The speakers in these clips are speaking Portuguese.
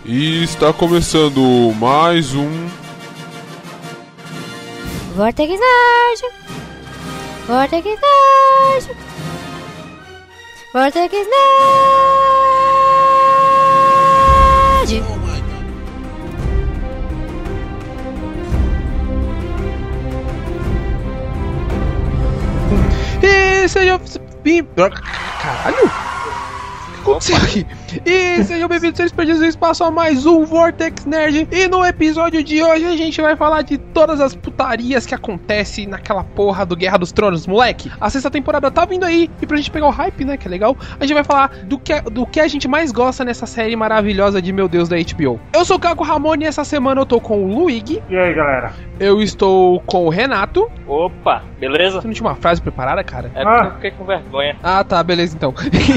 E está começando mais um Vortex Nerd. Vortex Nerd. Vortex Nerd. E sejam... Caralho! O que aconteceu aqui? E sejam bem-vindos, seres perdidos no espaço, a mais um Vortex Nerd. E no episódio de hoje a gente vai falar de todas as putarias que acontecem naquela porra do Guerra dos Tronos, moleque. A sexta temporada tá vindo aí, e pra gente pegar o hype, né, que é legal, a gente vai falar do que a gente mais gosta nessa série maravilhosa de meu Deus da HBO. Eu sou o Caco Ramone e essa semana eu tô com o Luigi. E aí, galera? Eu estou com o Renato. Opa, beleza? Você não tinha uma frase preparada, cara? É porque eu fiquei com vergonha. Ah, tá, beleza então.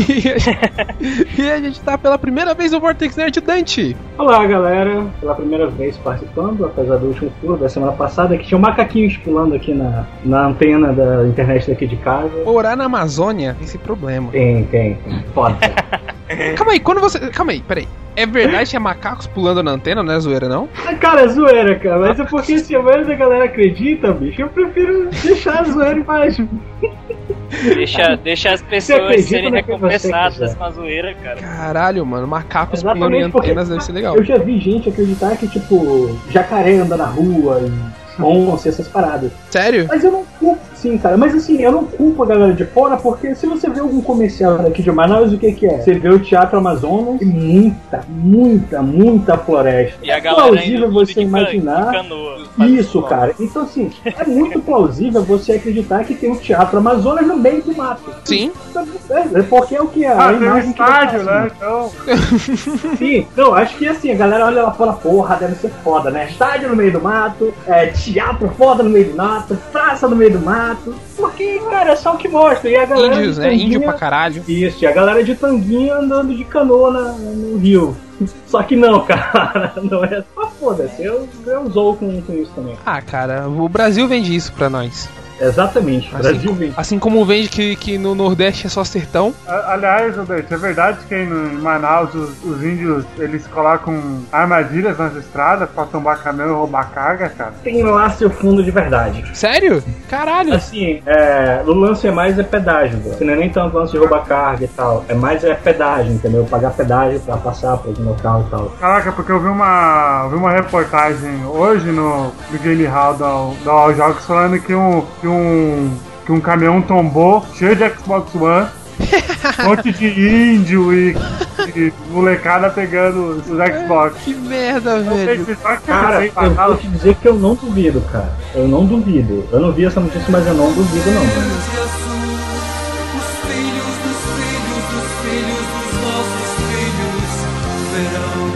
E a gente tá pela primeira vez no Vortex Nerd, Dante. Olá, galera. Pela primeira vez participando, apesar do último furo da semana passada, que tinha macaquinhos pulando aqui na antena da internet daqui de casa. Morar na Amazônia, esse problema. Tem. Foda. Calma aí, peraí. É verdade que é macacos pulando na antena, não é zoeira, não? Cara, é zoeira, cara. Mas é porque se a maioria da galera acredita, bicho, eu prefiro deixar a zoeira embaixo. Deixa as pessoas serem recompensadas com a zoeira, cara. Caralho, mano, macacos Exatamente, pulando em antenas deve ser legal. Eu já vi gente acreditar que, tipo, jacaré anda na rua e onça, essas paradas. Sério? Mas eu não culpo, sim, cara. Mas assim, eu não culpo a galera de fora, porque se você vê algum comercial daqui de Manaus, o que é? Você vê o Teatro Amazonas e muita floresta. E a é galera plausível você imaginar. Isso, cara. Então, assim, é muito plausível você acreditar que tem um Teatro Amazonas no meio do mato. Sim. É porque é o que é. Tem um estádio, né? Então... Sim, não, acho que assim, a galera olha lá e fala, porra, deve ser foda, né? Estádio no meio do mato, teatro foda no meio do mato, praça no meio do mato. Porque, cara, é só o que mostra. E a galera índios, né? Índio pra caralho. Isso, e a galera de tanguinha andando de canoa no rio. Só que não, cara, não é só foda-se. Eu zoo com isso também. Ah, cara, o Brasil vende isso pra nós. Exatamente, o Brasil vende. Assim como vende que no Nordeste é só sertão. Aliás, Odete, é verdade que em Manaus os índios, eles colocam armadilhas nas estradas pra tombar caminhão e roubar carga, cara? Tem lá seu fundo de verdade. Sério? Caralho. Assim, o lance é mais pedágio, bro. Não é nem tanto lance de roubar carga e tal. É mais pedágio, entendeu? Pagar pedágio pra passar por algum local e tal. Caraca, porque eu vi uma reportagem hoje no Game Hall da All Jogos falando que um caminhão tombou cheio de Xbox One, um monte de índio e molecada pegando os Xbox. Que merda, velho. Cara, eu vou te dizer que eu não duvido, cara. Eu não duvido. Eu não vi essa notícia, mas eu não duvido, não. Os filhos dos filhos dos filhos dos nossos filhos verão.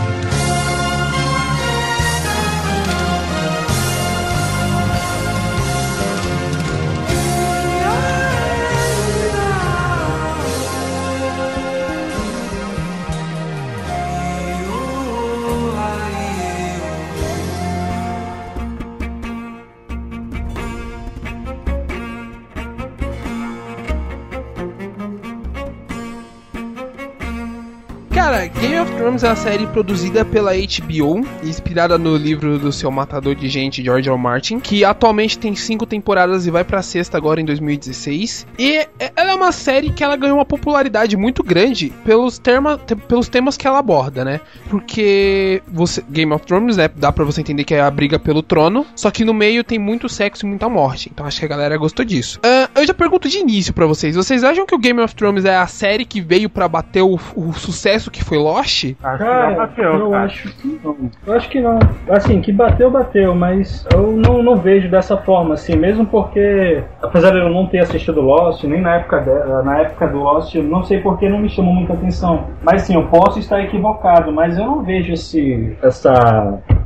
Cara, Game of Thrones é uma série produzida pela HBO, inspirada no livro do seu matador de gente, George R. R. Martin, que atualmente tem 5 temporadas e vai pra sexta agora em 2016. E ela é uma série que ela ganhou uma popularidade muito grande pelos temas que ela aborda, né? Porque Game of Thrones, né, dá pra você entender que é a briga pelo trono, só que no meio tem muito sexo e muita morte. Então acho que a galera gostou disso. Eu já pergunto de início pra vocês. Vocês acham que o Game of Thrones é a série que veio pra bater o sucesso que foi Lost? Cara, eu acho que não. Eu acho que não. Assim, que bateu, mas eu não vejo dessa forma, assim, mesmo porque, apesar de eu não ter assistido Lost, nem na época do Lost, eu não sei porque não me chamou muita atenção. Mas sim, eu posso estar equivocado, mas eu não vejo essa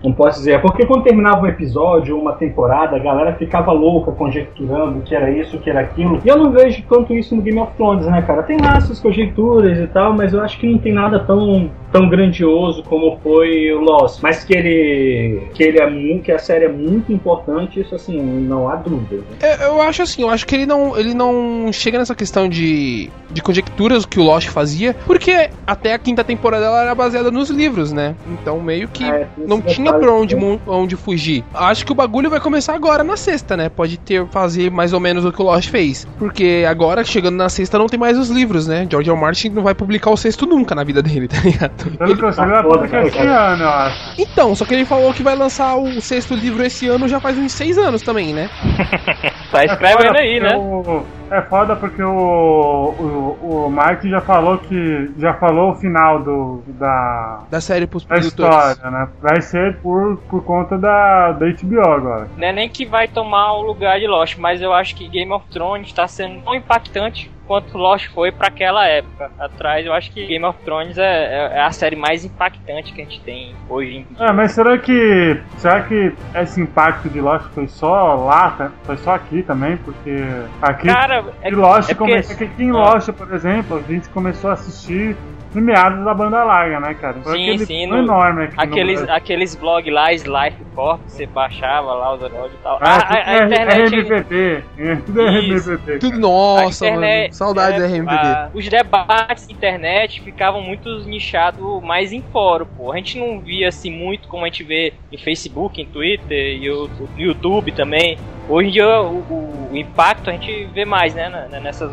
Não posso dizer. É porque quando terminava um episódio, uma temporada, a galera ficava louca, conjecturando que era isso, que era aquilo. E eu não vejo tanto isso no Game of Thrones, né, cara? Tem lá essas conjecturas e tal, mas eu acho que não tem nada tão grandioso como foi o Lost. Mas que a série é muito importante, isso assim, não há dúvida. Eu acho que ele não chega nessa questão de conjecturas que o Lost fazia, porque até a 5ª temporada ela era baseada nos livros, né? Então meio que não tinha pra onde fugir. Acho que o bagulho vai começar agora na 6ª, né? Pode fazer mais ou menos o que o Lost fez. Porque agora, chegando na 6ª, não tem mais os livros, né? George R. R. Martin não vai publicar o 6º nunca na vida dele, tá ligado? Pelo que eu sei, ele vai publicar esse ano, eu acho. Então, só que ele falou que vai lançar o 6º livro esse ano já faz uns 6 anos também, né? Tá escrevendo aí, né? É foda porque o Martin já falou o final da série pros da produtores. história, né? Vai ser por conta da HBO agora. Não é nem que vai tomar o lugar de Lost, mas eu acho que Game of Thrones tá sendo tão impactante quanto Lost foi pra aquela época atrás. Eu acho que Game of Thrones é a série mais impactante que a gente tem hoje em dia. Mas será que esse impacto de Lost foi só lá, foi só aqui também? Porque aqui de Lost, aqui em Lost, por exemplo, a gente começou a assistir no meados da banda larga, né, cara? Foi sim, enorme aqui aqueles blogs lá, Slife Corp, você baixava lá os episódios e tal. A internet... RMVB, tudo é RMVB. Tudo, nossa, mano, saudades da RMVB. Os debates na internet ficavam muito nichados mais em fórum, pô. A gente não via assim muito como a gente vê em Facebook, em Twitter e no YouTube também. Hoje em dia o impacto a gente vê mais, né,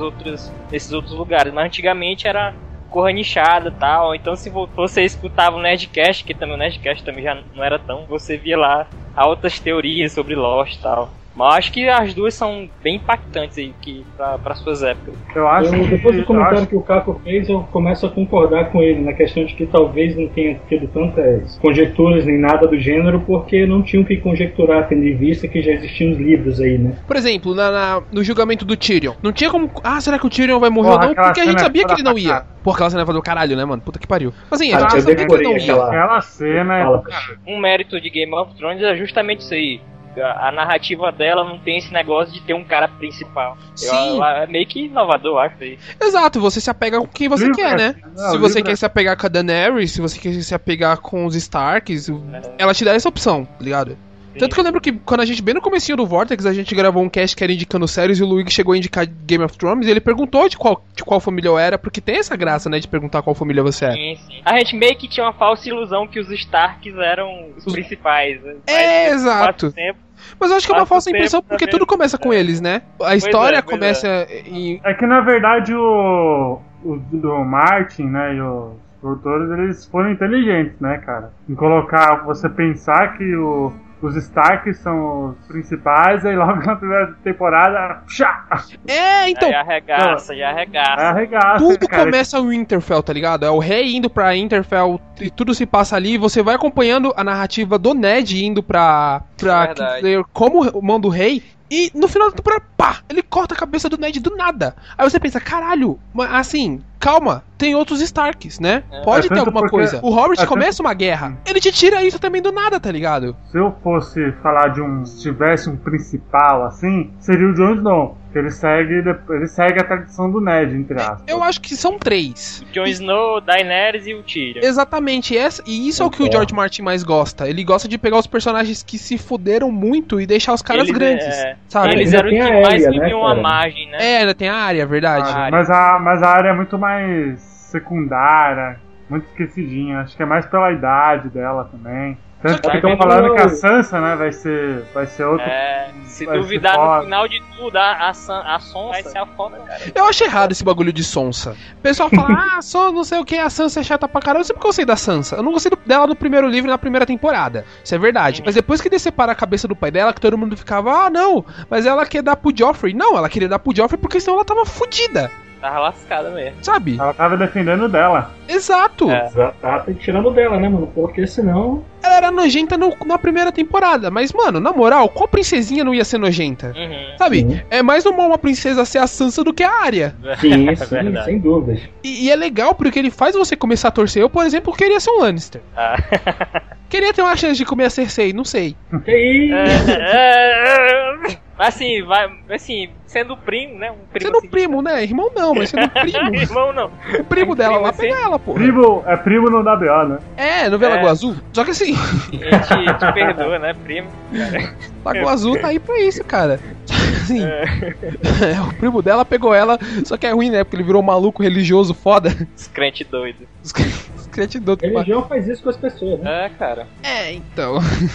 nesses outros lugares, mas antigamente era corra nichada e tal. Então se você escutava o Nerdcast, que também o Nerdcast também já não era tão, você via lá altas teorias sobre Lost e tal. Mas acho que as duas são bem impactantes aí para suas épocas. Depois do comentário que o Caco fez, eu começo a concordar com ele na questão de que talvez não tenha tido tantas conjecturas nem nada do gênero, porque não tinham que conjecturar, tendo em vista que já existiam os livros aí, né? Por exemplo, no julgamento do Tyrion, não tinha como... será que o Tyrion vai morrer ou não? Porque a gente sabia que ele não ia. Pô, aquela cena do caralho, né, mano? Puta que pariu. Mas assim, a gente sabia que ele não ia. Aquela cena... Um mérito de Game of Thrones é justamente isso aí. A narrativa dela não tem esse negócio de ter um cara principal. É meio que inovador, acho aí. Exato, você se apega com quem você quer, né? Se você quer se apegar com a Daenerys, se você quer se apegar com os Starks, ela te dá essa opção, tá ligado? Sim. Tanto que eu lembro que quando a gente, bem no comecinho do Vortex, a gente gravou um cast que era indicando séries e o Luigi chegou a indicar Game of Thrones e ele perguntou de qual família eu era, porque tem essa graça, né, de perguntar qual família você é. Sim. A gente meio que tinha uma falsa ilusão que os Starks eram os principais. Né? Exato. Mas eu acho que é uma falsa impressão porque tudo começa com eles, né? A história começa em... É que na verdade o Martin, né, e os produtores, eles foram inteligentes, né, cara? Em colocar, você pensar que os Starks são os principais, aí logo na primeira temporada, então... Aí arregaça. Tudo começa o Winterfell, tá ligado? É o rei indo pra Winterfell e tudo se passa ali, você vai acompanhando a narrativa do Ned indo pra Kingslayer como mão do rei, e no final da temporada, ele corta a cabeça do Ned do nada. Aí você pensa, caralho, assim, calma, tem outros Starks, né? Pode ter alguma coisa. O Robert começa uma guerra, ele te tira isso também do nada, tá ligado? Se eu fosse falar se tivesse um principal assim, seria o Jon Snow. Ele segue a tradição do Ned, entre aspas. Eu acho que são 3. Jon Snow, Daenerys e o Tyrion. Exatamente, e isso é o que o George Martin mais gosta. Ele gosta de pegar os personagens que se fuderam muito e deixar os caras grandes, sabe? Eles eram os que mais viviam a margem, né? Ainda tem a Arya, verdade. Mas a Arya é muito mais secundária, muito esquecidinha. Acho que é mais pela idade dela também. Tanto que estão falando que a Sansa, né, vai ser outro... se duvidar no final de tudo, a Sonsa vai ser a foda, cara. Eu acho errado esse bagulho de Sonsa. O pessoal fala, só não sei o que, a Sansa é chata pra caralho. Eu sempre gostei da Sansa. Eu não gostei dela no primeiro livro e na primeira temporada. Isso é verdade. Mas depois que decepara a cabeça do pai dela, que todo mundo ficava, não, mas ela quer dar pro Joffrey. Não, ela queria dar pro Joffrey porque senão ela tava fodida. Tava lascada mesmo. Sabe? Ela tava defendendo dela. Exato. Tava tirando dela, né, mano? Porque senão... Ela era nojenta na primeira temporada. Mas, mano, na moral, qual princesinha não ia ser nojenta? Sabe? Sim. É mais normal uma princesa ser a Sansa do que a Arya. Sim, sem dúvidas. E é legal porque ele faz você começar a torcer. Eu, por exemplo, queria ser um Lannister. Queria ter uma chance de comer a Cersei, não sei. Que isso? Assim, sendo primo, né? Sendo assim, primo, né? Irmão não, mas sendo primo. Irmão não. O primo dela lá, assim? pega ela, pô. Primo não dá BO, né? Novela Lagoa Azul. Só que assim, A gente te perdoa, né, primo? Cara. Lagoa Azul tá aí pra isso, cara. Assim, o primo dela pegou ela, só que é ruim, né? Porque ele virou um maluco religioso foda. Os crente doido. Os crentes doidos. Religião faz isso com as pessoas, né? Cara. Então.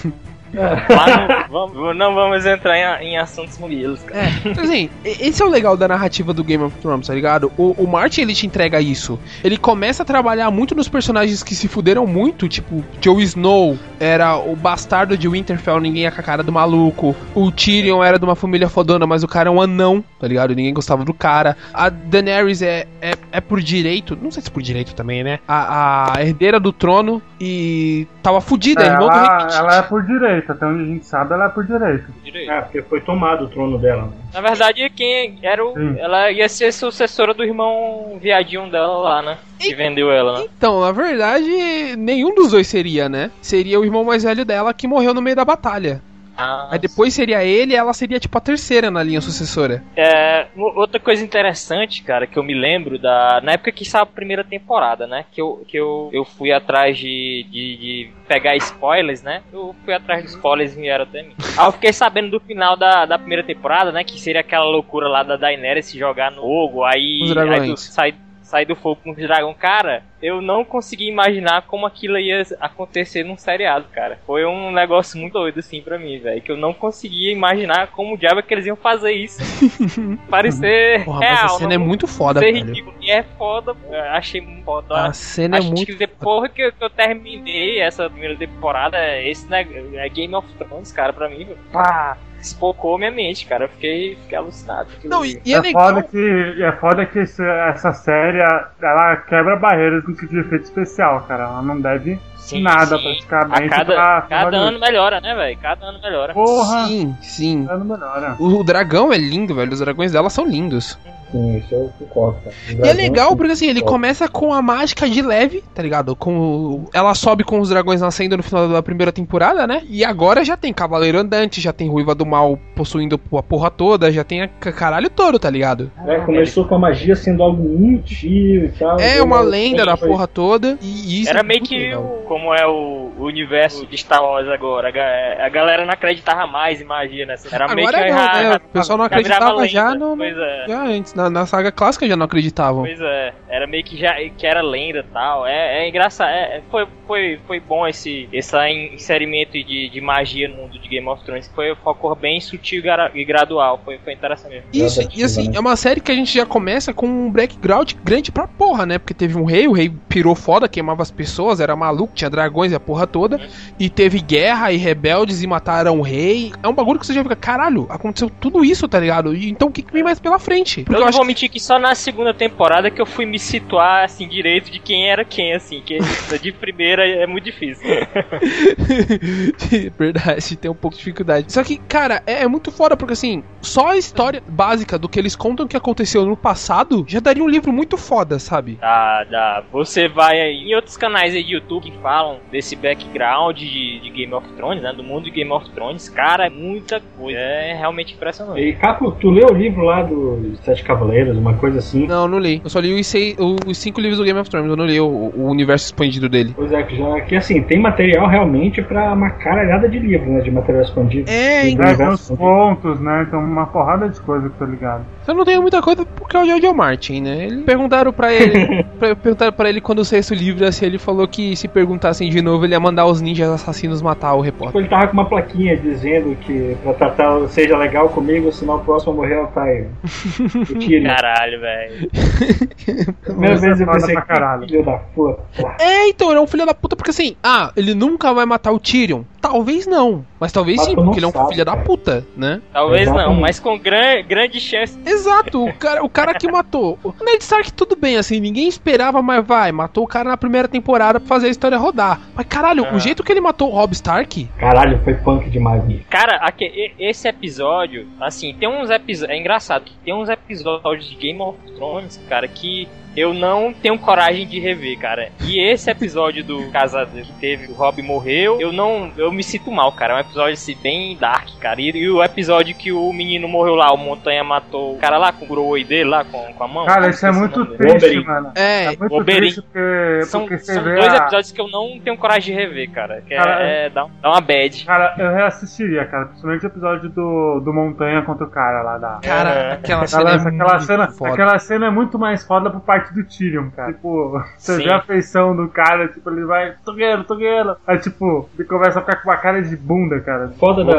Mas não vamos entrar em assuntos mobilos, cara. Assim, esse é o legal da narrativa do Game of Thrones, tá ligado? O Martin, ele te entrega isso. Ele começa a trabalhar muito nos personagens que se fuderam muito, tipo, Jon Snow era o bastardo de Winterfell, ninguém ia com a cara do maluco. O Tyrion era de uma família fodona, mas o cara é um anão, tá ligado? Ninguém gostava do cara. A Daenerys é por direito, não sei se por direito também, né? A herdeira do trono e tava fudida, irmão do Rei Mitch. Ela é por direito, até onde a gente sabe, ela é por direito. Porque foi tomado o trono dela. Na verdade, quem era ela ia ser sucessora do irmão viadinho dela lá, né? Que vendeu ela, né? Então, na verdade, nenhum dos dois seria, né? Seria o irmão mais velho dela que morreu no meio da batalha. Aí depois seria ele e ela seria tipo a terceira na linha sucessora. Outra coisa interessante, cara, que eu me lembro na época que saiu a primeira temporada, né? Que eu fui atrás de pegar spoilers, né? Eu fui atrás dos spoilers e vieram até mim. Aí eu fiquei sabendo do final da primeira temporada, né? Que seria aquela loucura lá da Daenerys se jogar no fogo, aí sair do fogo com os dragões. Cara, eu não consegui imaginar como aquilo ia acontecer num seriado, cara. Foi um negócio muito doido, assim, pra mim, velho. Que eu não conseguia imaginar como o diabo é que eles iam fazer isso. Parecer real. Mas a cena é muito foda, velho. Ridículo. E é foda, eu achei muito foda. A cena é muito que depois que eu terminei essa primeira temporada, esse é Game of Thrones, cara, pra mim, pá, espocou minha mente, cara. Eu fiquei alucinado. Não, e é legal. Foda que essa série, ela quebra barreiras no que de efeito especial, cara. Ela não deve nada, praticamente. Cada ano melhora, né, velho? Cada ano melhora. Porra! Sim. Cada ano melhora. O dragão é lindo, velho. Os dragões dela são lindos. Sim, isso eu concordo, cara. E é legal porque assim, ele começa com a mágica de leve, tá ligado? Ela sobe com os dragões nascendo no final da primeira temporada, né? E agora já tem Cavaleiro Andante, já tem Ruiva do Mal possuindo a porra toda, já tem a caralho todo, tá ligado? Começou com a magia sendo algo mentira e tal. É uma lenda da porra toda. E isso era meio que como é o universo de Star Wars agora. A galera não acreditava mais em magia, né? Era agora meio que o pessoal não acreditava já antes. Na saga clássica já não acreditavam. Pois é, era meio que era lenda e tal. É engraçado. Foi bom esse inserimento de magia no mundo de Game of Thrones. Foi uma cor bem sutil e gradual. Foi interessante mesmo. Isso, e assim, é uma série que a gente já começa com um background grande pra porra, né? Porque teve um rei, o rei pirou foda, queimava as pessoas, era maluco, tinha dragões e a porra toda. E teve guerra e rebeldes e mataram o rei. É um bagulho que você já fica, caralho, aconteceu tudo isso, tá ligado? E então o que vem mais pela frente? Porque eu não vou mentir que só na segunda temporada que eu fui me situar, assim, direito de quem era quem, assim, que de primeira é muito difícil. Verdade, tem um pouco de dificuldade. Só que, cara, é muito foda, porque assim, só a história básica do que eles contam que aconteceu no passado já daria um livro muito foda, sabe? Dá. Você vai aí em outros canais aí de YouTube que falam desse background de Game of Thrones, né, do mundo de Game of Thrones, cara, é muita coisa, é realmente impressionante. E, Caco, tu leu o livro lá dos Sete Cavaleiros, uma coisa assim? Não li. Eu só li os 5 livros do Game of Thrones, eu não li o universo expandido dele. Pois é, que assim, tem material realmente pra uma caralhada de livro, né, de material expandido. Tem uns pontos, né, então uma porrada de coisa que tô ligado. Eu não tenho muita coisa porque é o George Martin, né? Eles perguntaram pra ele quando o sexto livro, assim, ele falou que se perguntassem de novo, ele ia mandar os ninjas assassinos matar o repórter. Ele tava com uma plaquinha dizendo que pra tratar seja legal comigo, senão o próximo a morrer é o Tyrion. Caralho, velho. Primeira vez eu pensei que filho da puta. Então, ele é um filho da puta porque assim, ele nunca vai matar o Tyrion. Talvez não, mas talvez sim, porque ele é um filho da puta, né? Talvez não, mas com grande chance. Exato, o cara que matou. O Ned Stark, tudo bem, assim, ninguém esperava, mas matou o cara na primeira temporada pra fazer a história rodar. Mas caralho, o jeito que ele matou o Robb Stark... Caralho, foi punk demais. Cara, esse episódio, assim, tem uns episódios... É engraçado que tem uns episódios de Game of Thrones, cara, que eu não tenho coragem de rever, cara. E esse episódio do casa que teve, o Rob morreu, eu me sinto mal, cara. É um episódio assim, bem dark, cara. E o episódio que o menino morreu lá, o Montanha matou o cara lá com o Groway dele lá, com a mão. Cara, isso é muito triste, mano. É muito triste são porque são dois episódios que eu não tenho coragem de rever, cara. Que cara, dá uma bad. Cara, eu reassistiria, cara. Principalmente o episódio do Montanha contra o cara lá da... Cara, aquela cena é muito mais foda por parte do Tyrion, cara. Tipo, você vê a feição do cara, tipo, ele vai, Togueiro. Aí, tipo, ele começa a ficar com uma cara de bunda, cara. Foda do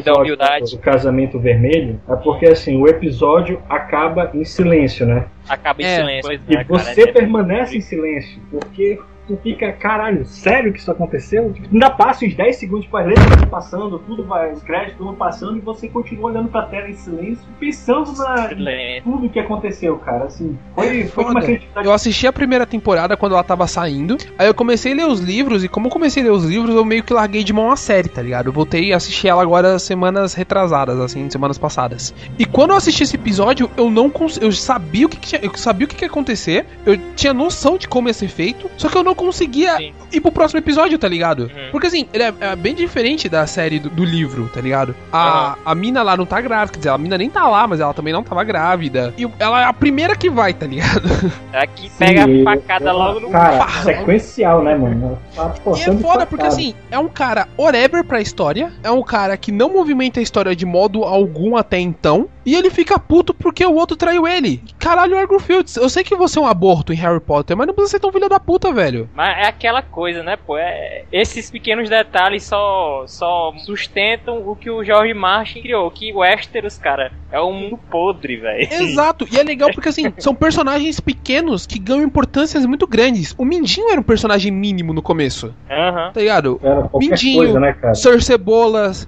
casamento vermelho é porque, assim, o episódio acaba em silêncio, né? Acaba em silêncio. E você permanece em silêncio, porque... Tu fica, caralho, sério que isso aconteceu? Tipo, ainda passa uns 10 segundos para as letras vão passando, tudo vai, os créditos vão passando e você continua olhando pra tela em silêncio, pensando em tudo que aconteceu, cara. Assim, foi uma criatividade. Eu assisti a primeira temporada quando ela tava saindo, aí eu comecei a ler os livros, e como eu comecei a ler os livros, eu meio que larguei de mão a série, tá ligado? Eu voltei a assistir ela agora semanas retrasadas, assim, semanas passadas. E quando eu assisti esse episódio, eu sabia o que ia acontecer, eu tinha noção de como ia ser feito, só que eu não conseguia ir pro próximo episódio, tá ligado? Porque assim, ele é bem diferente da série do livro, tá ligado? A mina lá não tá grávida, quer dizer, a mina nem tá lá, mas ela também não tava grávida. E ela é a primeira que vai, tá ligado? É que pega a facada logo no cara, sequencial, né, mano? E é foda porque assim, é um cara whatever pra história, é um cara que não movimenta a história de modo algum até então, e ele fica puto porque o outro traiu ele. Caralho, Argo Fields, eu sei que você é um aborto em Harry Potter, mas não precisa ser tão filho da puta, velho. Mas é aquela coisa, né, pô? Esses pequenos detalhes só sustentam o que o George Martin criou. Que Westeros, cara, é um mundo podre, velho. Exato, e é legal porque, assim, são personagens pequenos que ganham importâncias muito grandes. O Mindinho era um personagem mínimo no começo. Tá ligado? Mindinho, coisa, né, cara? Sir Cebolas,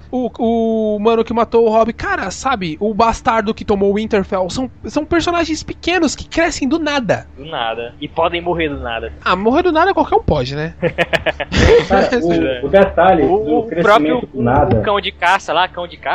o mano que matou o Robb. Cara, sabe? O bastardo que tomou o Winterfell. São personagens pequenos que crescem do nada. Do nada. E podem morrer do nada. Morrer do nada qualquer um pode, né? Cara, o detalhe do crescimento do nada... O cão de caça lá,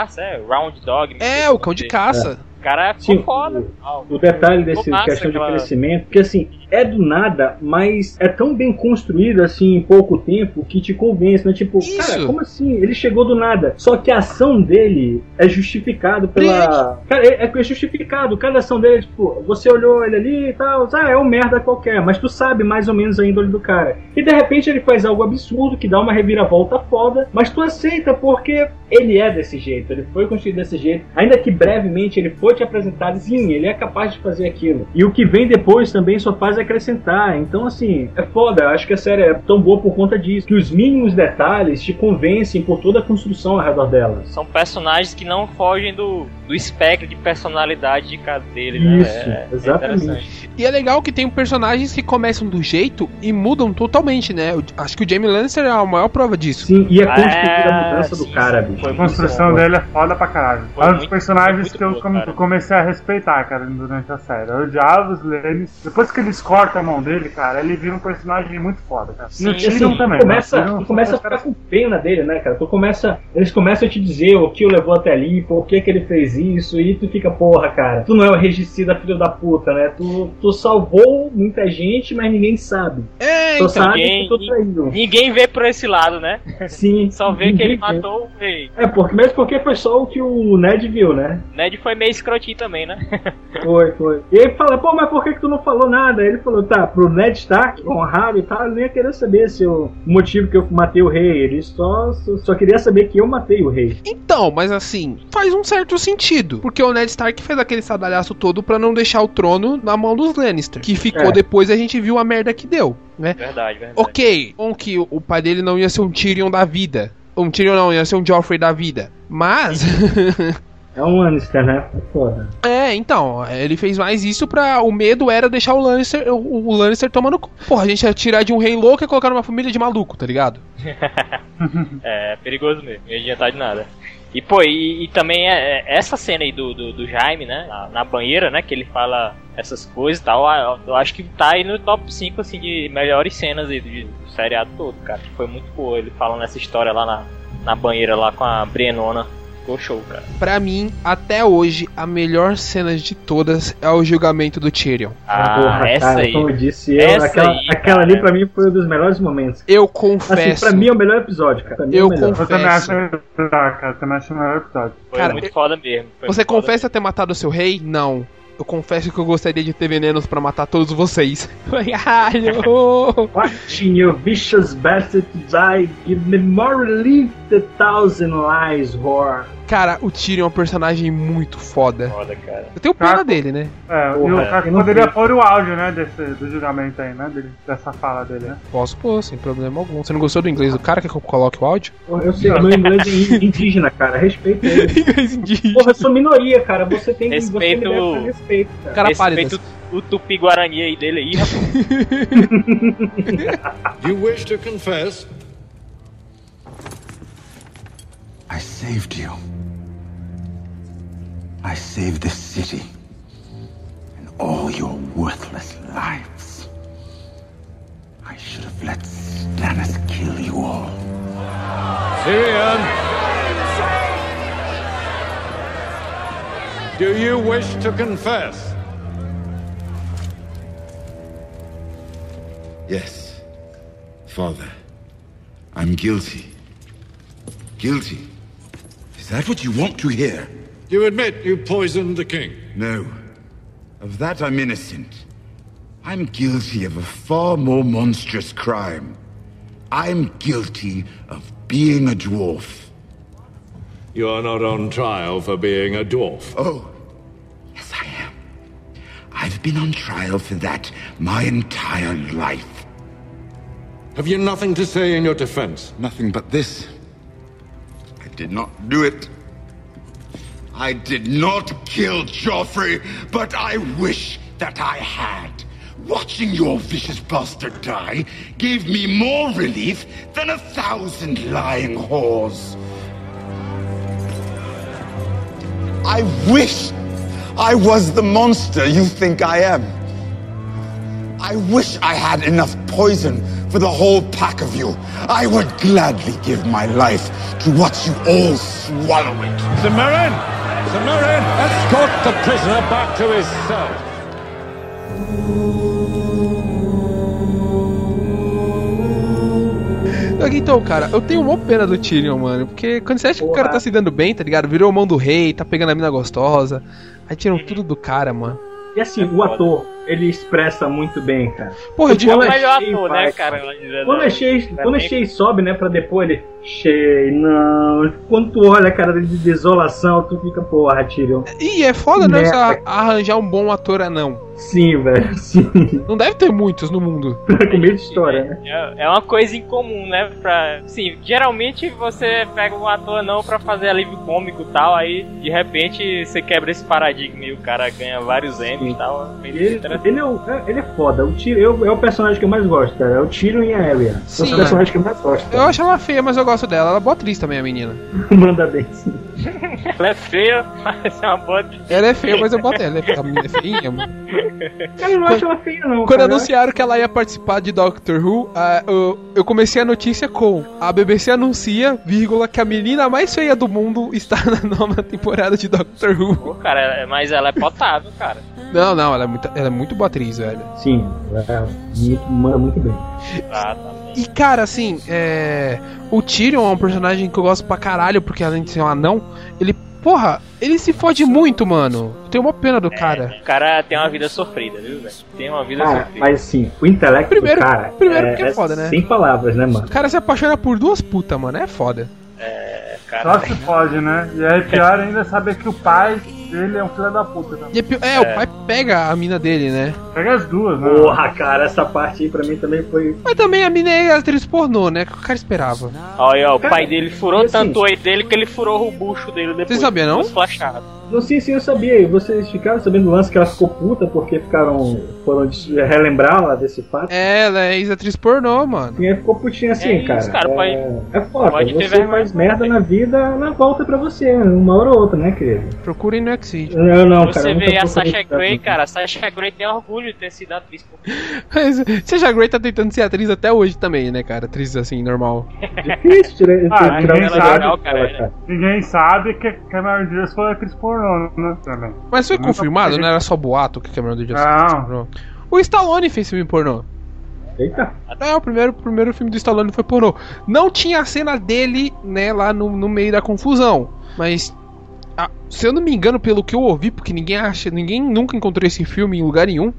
Round Dog. O cão de caça. O cara ficou foda. O detalhe desse questão de crescimento, porque assim, é do nada, mas é tão bem construído assim em pouco tempo que te convence, né? Tipo, cara, como assim? Ele chegou do nada. Só que a ação dele é justificado pela... Cara, é justificado. Cada ação dele, tipo, você olhou ele ali e tal, é um merda qualquer, mas tu sabe mais ou menos a índole do cara. E de repente ele faz algo absurdo, que dá uma reviravolta foda, mas tu aceita porque ele é desse jeito, ele foi construído desse jeito. Ainda que brevemente ele foi te apresentar, sim, ele é capaz de fazer aquilo. E o que vem depois também só faz acrescentar. Então, assim, é foda. Eu acho que a série é tão boa por conta disso. Que os mínimos detalhes te convencem por toda a construção ao redor dela. São personagens que não fogem do espectro de personalidade de cada deles, né? Isso, exatamente. E é legal que tem personagens que começam do jeito e mudam totalmente, né? Acho que o Jaime Lannister é a maior prova disso. Sim, e a construída a mudança do cara, bicho. A construção dele é foda pra caralho. É um dos personagens que eu comecei a respeitar, cara, durante a série. Eu odiava os Lannister. Depois que eles cortam a mão dele, cara, ele vira um personagem muito foda, cara. Sim, assim, também. Tu começa a ficar com pena dele, né, cara? Eles começam a te dizer o que o levou até ali, por que ele fez isso, e tu fica, porra, cara, tu não é o regicida filho da puta, né? Tu salvou muita gente, mas ninguém sabe. Então, sabe que tu traiu. Ninguém vê por esse lado, né? Sim. Só vê que ele matou o rei. Mesmo porque foi só o que o Ned viu, né? Ned foi meio escrotinho também, né? Foi. E ele fala, pô, mas por que tu não falou nada? Ele falou, tá, pro Ned Stark, honrado e tal, ele nem ia querer saber o motivo que eu matei o rei. Ele só queria saber que eu matei o rei. Então, mas assim, faz um certo sentido. Porque o Ned Stark fez aquele sadalhaço todo pra não deixar o trono na mão dos Lannister. Que ficou depois, a gente viu a merda que deu, né? Verdade. Ok, bom que o pai dele não ia ser um Tyrion da vida. Um Tyrion não, ia ser um Joffrey da vida. Mas... É um Lannister, né? Foda. Então, ele fez mais isso pra... O medo era deixar o Lannister tomando... Porra, a gente ia tirar de um rei louco e colocar numa família de maluco, tá ligado? É perigoso mesmo, não ia adiantar de nada. E pô, e também essa cena aí do Jaime, né? Na banheira, né? Que ele fala essas coisas e tal. Eu acho que tá aí no top 5 assim, de melhores cenas aí do seriado todo, cara. Foi muito boa ele falando essa história lá na banheira lá com a Briennona. Ficou show, cara. Pra mim, até hoje, a melhor cena de todas é o julgamento do Tyrion. Porra, Essa cara, aí. como eu disse, Essa aquela aí, ali cara. pra mim foi um dos melhores momentos. Eu Assim, confesso. pra mim é o melhor episódio, cara. Pra mim Eu é o melhor. Eu também confesso. acho melhor, cara. Também acho o melhor episódio. Foi Cara, muito foda mesmo. Foi Você muito foda confessa ter matado o seu rei? Não. Eu confesso que eu gostaria de ter venenos pra matar todos vocês. Caralho! Watching your vicious bastard die, give me more relief than 1,000 lies, whore. Cara, o Tyrion é um personagem muito foda. foda, cara. Eu tenho pena Cara, dele, né? É, Porra, e o cara eu não poderia vi. pôr o áudio, né, do julgamento aí, né, dessa fala dele, né? Posso pôr, sem problema algum. Você não gostou do inglês do cara? Quer que eu coloque o áudio? Porra, eu sei, meu inglês é indígena, cara. Respeita ele. Inglês indígena. Porra, eu sou minoria, cara. Você tem que Respeito- você me deve ter respeito, cara. Cara Respeito pálido. o Tupi-Guarani aí dele aí, rapaz. You wish to confess? I saved you. I saved this city and all your worthless lives. I should have let Stannis kill you all. Tyrion! Do you wish to confess? Yes, Father. I'm guilty. Guilty? Is that what you want to hear? You admit you poisoned the king. No. Of that I'm innocent. I'm guilty of a far more monstrous crime. I'm guilty of being a dwarf. You are not on trial for being a dwarf. Oh, yes I am. I've been on trial for that my entire life. Have you nothing to say in your defense? Nothing but this. I did not do it. I did not kill Joffrey, but I wish that I had. Watching your vicious bastard die gave me more relief than 1,000 lying whores. I wish I was the monster you think I am. I wish I had enough poison for the whole pack of you. I would gladly give my life to watch you all swallow it. Samarin! Samarin! Escort the prisoner back to his cell. Então, cara, eu tenho uma pena do Tyrion, mano. Porque quando você acha que o cara tá se dando bem, tá ligado? Virou mão do rei, tá pegando a mina gostosa. Aí tiram tudo do cara, mano. E assim, o ator, ele expressa muito bem, cara. Porra, eu É digo. o Quando melhor Shay ator, vai, né, cara? Quando o Shay sobe, né, pra depois ele... Shay, não... Quando tu olha a cara dele de desolação, tu fica, porra, Tyrion. Ih, é foda, né? Você Merda. arranjar um bom ator anão. Sim, velho, sim. Não deve ter muitos no mundo. Com medo de história, né? É uma coisa incomum, né? Sim, geralmente você pega um ator não pra fazer alívio cômico e tal, aí de repente você quebra esse paradigma e o cara ganha vários Emmys e tal. Ele é foda. O Tyrion é o personagem que eu mais gosto, cara. É o Tyrion e a Arya. São os Sim. personagens que eu mais gosto. Eu Cara. acho ela feia, mas eu gosto dela. Ela é boa atriz também, a menina. Manda bem, sim. Ela é feia, mas é uma boa. Ela é feia, mas eu boto ela. A menina é feinha, mano. Cara, eu não acho ela feia, não. Quando cara. anunciaram que ela ia participar de Doctor Who, eu comecei a notícia com: a BBC anuncia, vírgula, que a menina mais feia do mundo está na nova temporada de Doctor Who. Pô, cara, mas ela é potável, cara. Não, ela é muito boa atriz, velho. Sim, manda muito bem. Tá. E cara, assim, o Tyrion é um personagem que eu gosto pra caralho, porque além de ser um anão, ele se fode muito, mano. Tenho uma pena do cara. O cara tem uma vida sofrida, viu, velho? Tem uma vida Cara, sofrida. mas assim, o intelecto Primeiro do cara porque é foda, né? sem palavras, né, mano? O cara se apaixona por duas putas, mano. É foda. Cara, Só se pode, né? E aí pior ainda saber que o pai dele é um filho da puta também. E o pai pega a mina dele, né? Pega as duas, né? Porra, cara, essa parte aí pra mim também foi. Mas também a mina é atriz pornô, né? Que o cara esperava. olha, o Cara, pai dele furou e assim- tanto o olho dele que ele furou o bucho dele depois. Você sabia, não? Duas flachadas. Sim, eu sabia. E vocês ficaram sabendo do lance que ela ficou puta porque foram relembrar lá desse fato? Ela é ex-atriz pornô, mano. E aí ficou putinha assim, isso, cara. É foda. pode ter Você vergonha faz merda na vida, ela volta pra você, uma hora ou outra, né, querido? Procurem no Exceed. Não, cara. Você nunca vê a procurei Sasha isso, Grey, não. cara. A Sasha Grey tem orgulho de ter sido atriz. Pô. Mas Sasha Grey tá tentando ser atriz até hoje também, né, cara? Atriz assim, normal. Difícil tirar ninguém um sabe, negócio cara, dela, Ninguém sabe que Cameron Diaz foi atriz pornô, né? Também. Mas foi Nunca confirmado, peguei. não era só boato que Cameron Diaz Não. fez pornô. O Stallone fez filme pornô. Eita. O primeiro filme do Stallone foi pornô. Não tinha a cena dele, né, lá no meio da confusão. Mas, se eu não me engano, pelo que eu ouvi, porque ninguém nunca encontrou esse filme em lugar nenhum,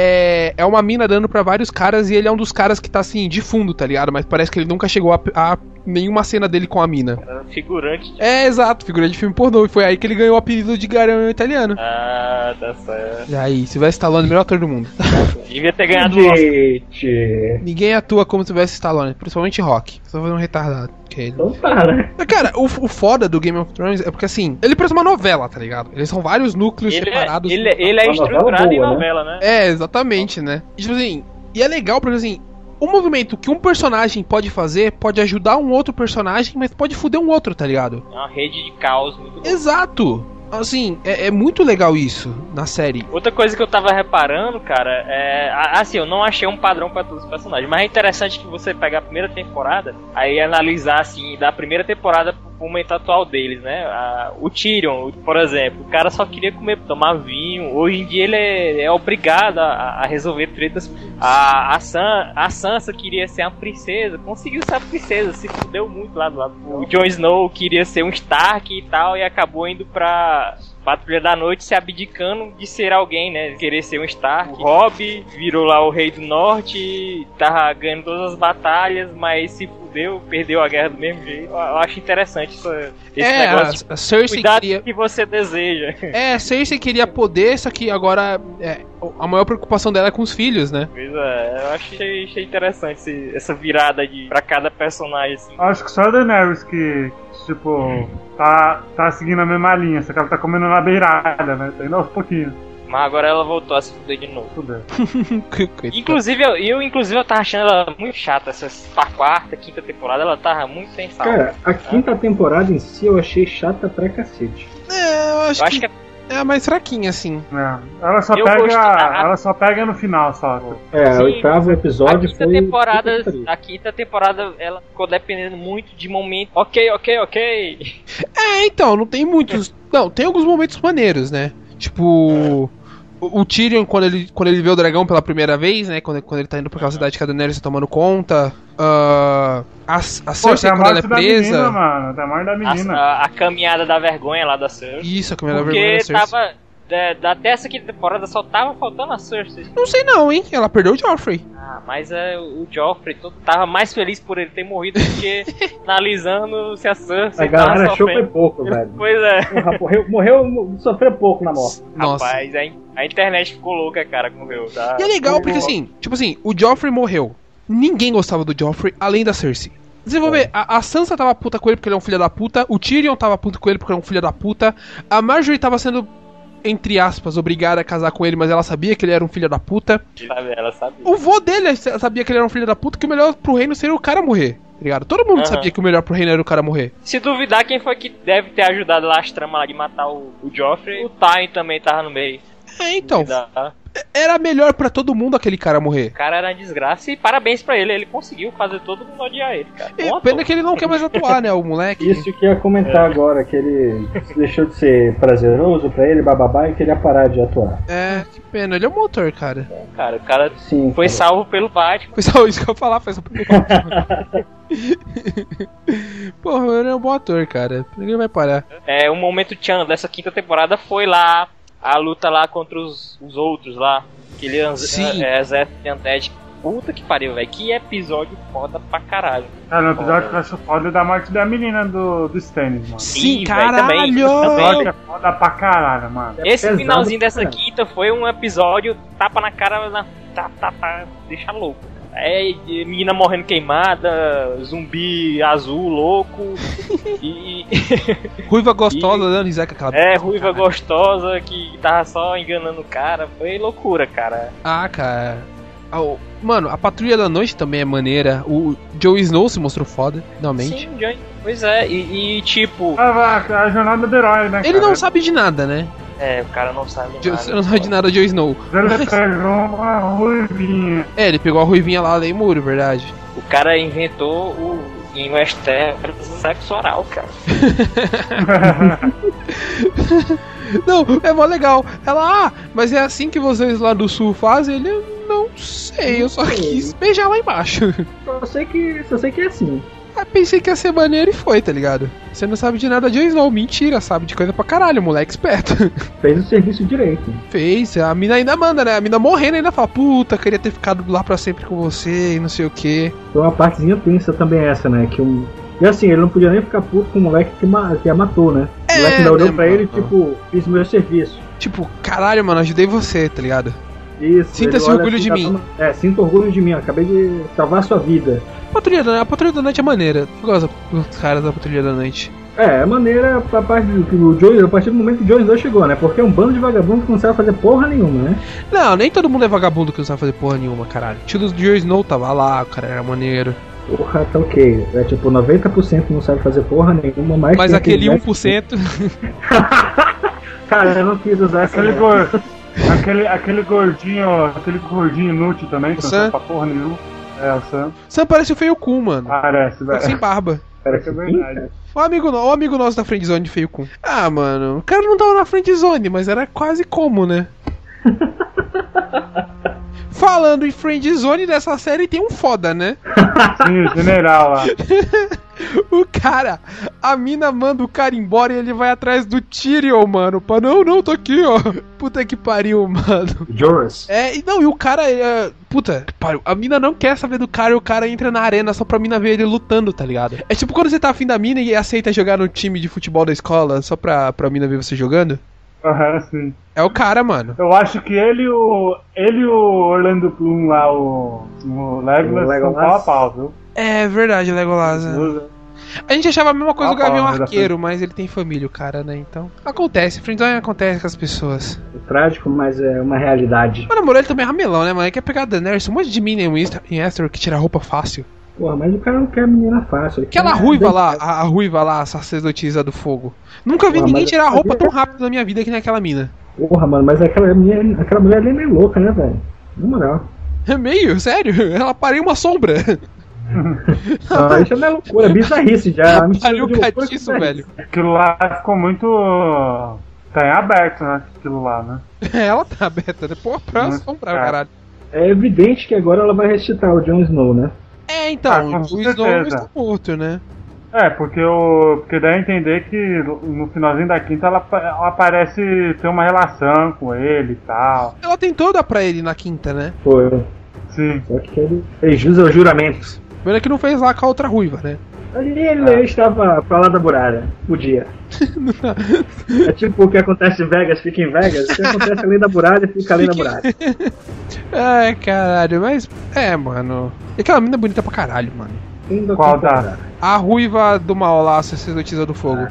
é uma mina dando pra vários caras e ele é um dos caras que tá assim, de fundo, tá ligado? Mas parece que ele nunca chegou a nenhuma cena dele com a mina. Era figurante. Exato, figurante de filme pornô. E foi aí que ele ganhou o apelido de Garanhão Italiano. Ah, tá certo. E aí, Sylvester Stallone, melhor ator do mundo. Devia ter ganhado o Oscar. Gente. Ninguém atua como Sylvester Stallone, principalmente Rock. Só foi um retardado. Então tá, né? Cara, o foda do Game of Thrones é porque assim, ele parece uma novela, tá ligado? Eles são vários núcleos separados. Ele é Uma estruturado novela em boa, né? novela, né? É, exatamente, né? E, tipo assim, e é legal porque assim, o movimento que um personagem pode fazer pode ajudar um outro personagem, mas pode foder um outro, tá ligado? É uma rede de caos muito boa. Exato! Assim, é muito legal isso na série. Outra coisa que eu tava reparando, cara, assim, eu não achei um padrão pra todos os personagens, mas é interessante que você pegar a primeira temporada, aí analisar, assim, da primeira temporada pro momento atual deles, né? O Tyrion, por exemplo, o cara só queria tomar vinho, hoje em dia ele é obrigado a resolver tretas. A Sansa queria ser uma princesa, conseguiu ser uma princesa, se fudeu muito lá do lado. O Jon Snow queria ser um Stark e tal, e acabou indo pra Patrulha da Noite, se abdicando de ser alguém, né? Querer ser um Stark. O Robb virou lá o Rei do Norte, tava ganhando todas as batalhas, mas se fudeu, perdeu a guerra do mesmo jeito. Eu acho interessante esse negócio. A Cersei Cuidado queria... que você deseja. A Cersei queria poder, só que agora a maior preocupação dela é com os filhos, né? Pois é, eu achei interessante essa virada pra cada personagem, assim. Acho que só a Daenerys que tipo, tá seguindo a mesma linha, só que ela tá comendo na beirada, né? Tá indo aos pouquinhos. Mas agora ela voltou a se fuder de novo. Fudeu. Inclusive, eu tava achando ela muito chata. Essa quarta, quinta temporada, ela tava muito sem sal. Cara, a quinta temporada em si eu achei chata pra cacete. Eu acho que é a mais fraquinha, assim. Ela só pega no final, só. O oitavo episódio a quinta temporada, ela ficou dependendo muito de momentos. Ok. Então, não tem muitos... Não, tem alguns momentos maneiros, né? Tipo... O Tyrion, quando ele vê o dragão pela primeira vez, né? Quando ele tá indo pra aquela cidade que a Daenerys tá tomando conta. A Cersei, quando ela é presa. Menina, mano, da morte da menina. A caminhada da vergonha lá da Cersei. Isso, a caminhada da vergonha da Cersei. Porque até essa quinta temporada só tava faltando a Cersei. Não sei não, hein? Ela perdeu o Joffrey. Mas o Joffrey tava mais feliz por ele ter morrido do que analisando se a Cersei. A galera achou que foi pouco, velho. Pois é. Morreu, sofreu pouco na morte. Nossa. Rapaz, a internet ficou louca, cara, morreu. Tá? E é legal porque assim, tipo assim, o Joffrey morreu. Ninguém gostava do Joffrey além da Cersei. Você vai ver, a Sansa tava puta com ele porque ele é um filho da puta, o Tyrion tava puto com ele porque ele é um filho da puta, a Marjorie tava sendo, entre aspas, obrigada a casar com ele, mas ela sabia que ele era um filho da puta. Ela sabia. O vô dele sabia que ele era um filho da puta, que o melhor pro reino seria o cara morrer, tá ligado? Todo mundo sabia que o melhor pro reino era o cara morrer. Se duvidar, quem foi que deve ter ajudado lá as tramas lá de matar o Joffrey, o Tywin também tava no meio. Então, era melhor pra todo mundo aquele cara morrer. O cara era uma desgraça e parabéns pra ele conseguiu fazer todo mundo odiar ele, cara. Pena que ele não quer mais atuar, né, o moleque. Isso que eu ia comentar agora, que ele deixou de ser prazeroso pra ele, bababá, e queria parar de atuar. Que pena, ele é um motor, cara. O cara foi salvo pelo Batman. Foi só isso que eu ia falar, foi só pelo Batman. Porra, ele é um bom ator, cara. Ninguém vai parar. O momento tchan dessa quinta temporada foi lá a luta lá contra os outros lá. Aquele exército de Undead. Puta que pariu, velho. Que episódio foda pra caralho. Cara, o episódio que eu acho foda é da morte da menina do Stannis, mano. Sim, caralho! Também. É foda pra caralho, mano. Esse finalzinho dessa quinta foi um episódio tapa na cara, deixa louco. É menina morrendo queimada, zumbi azul, louco. E. Ruiva gostosa dando risada com aquela. Ruiva gostosa que tava só enganando o cara. Foi loucura, cara. Ah, cara. Mano, a Patrulha da Noite também é maneira. O Jon Snow se mostrou foda, finalmente. Sim, pois é, e tipo. A jornada do herói, né? Ele não sabe de nada, né? O cara não sabe nada. Você não sabe de nada, Jon Snow. Ele pegou uma ruivinha. Ele pegou a ruivinha lá, Lei Muro, verdade. O cara inventou em Westeros sexo oral, cara. Não, é mó legal. Ela, mas é assim que vocês lá do sul fazem? Ele, não sei, eu só quis beijar lá embaixo. Só sei que é assim. Pensei que ia ser maneiro e foi, tá ligado? Você não sabe de nada de Jon Snow, mentira, sabe de coisa pra caralho, moleque esperto. Fez o serviço direito. Fez, a mina ainda manda, né? A mina morrendo ainda fala, puta, queria ter ficado lá pra sempre com você e não sei o que. Foi uma partezinha tensa também essa, né? E assim, ele não podia nem ficar puto com o moleque que a matou, né? O moleque ainda olhou pra ele, tipo, fiz o meu serviço. Tipo, caralho, mano, ajudei você, tá ligado? Isso. Sinta-se orgulho de mim. Sinta orgulho de mim, acabei de salvar a sua vida. A Patrulha da Noite é maneira. Eu gosto dos caras da Patrulha da Noite. É maneira a partir do momento que o Jon Snow chegou, né? Porque é um bando de vagabundo que não sabe fazer porra nenhuma, né? Não, nem todo mundo é vagabundo que não sabe fazer porra nenhuma, caralho. O tio do Jon Snow tava lá, o cara era maneiro. Porra, tá ok. É tipo, 90% não sabe fazer porra nenhuma, mas aquele 1%. Cara, eu não quis usar aquele gordinho inútil também, que não sabe pra porra nenhuma. É, o Sam. Sam parece o Feio Kun, mano. Parece, velho. Sem barba. Parece é verdade. O amigo nosso da friendzone de Feio Kun. Ah, mano, o cara não tava na friendzone, mas era quase como, né? Falando em friendzone, dessa série tem um foda, né? Sim, o general lá. O cara, a mina manda o cara embora e ele vai atrás do Tyrion, mano. Não, tô aqui, ó. Puta que pariu, mano. Jorah. E o cara, puta que pariu. A mina não quer saber do cara e o cara entra na arena só pra mina ver ele lutando, tá ligado? É tipo quando você tá afim da mina e aceita jogar no time de futebol da escola só pra mina ver você jogando. Sim. É o cara, mano. Eu acho que ele e o Orlando Bloom lá, o Legolas, são pau a pau, viu? É verdade, Legolas. A gente achava a mesma coisa do Gavião Arqueiro, mas ele tem família, o cara, né? Então, acontece, friendzone acontece com as pessoas. É trágico, mas é uma realidade. Mas namorou ele também é ramelão, né, mano? Ele quer pegar a Daenerys, um monte de mina em Esther que tira roupa fácil. Porra, mas o cara não quer menina fácil. Aquela ruiva lá, a ruiva lá, a sacerdotisa do fogo. Nunca vi ninguém tirar a roupa tão rápido na minha vida que naquela mina. Porra, mano, mas aquela mulher ali é meio louca, né, velho? Na moral. É meio? Sério? Ela pariu uma sombra. Isso não é loucura, é bizarrice já. Ela pariu catiço, velho. Aquilo lá ficou muito... Tá em aberto, né? Aquilo lá, né? Ela tá aberta, né? Pô, pra assombrar, caralho. É evidente que agora ela vai ressuscitar o Jon Snow, né? Então, o Snow está morto, né? Porque dá a entender que no finalzinho da quinta ela parece ter uma relação com ele e tal. Ela tentou dar pra ele na quinta, né? Foi. Sim. Só que ele fez jus aos juramentos. Pena que não fez lá com a outra ruiva, né? Ele estava pra lá da muralha. Podia. É tipo o que acontece em Vegas, fica em Vegas. O que acontece além da muralha, fica além da muralha. Ai, caralho, mas... mano... E aquela mina é bonita pra caralho, mano. Qual da? A ruiva do mal lá, a sacerdotisa do fogo.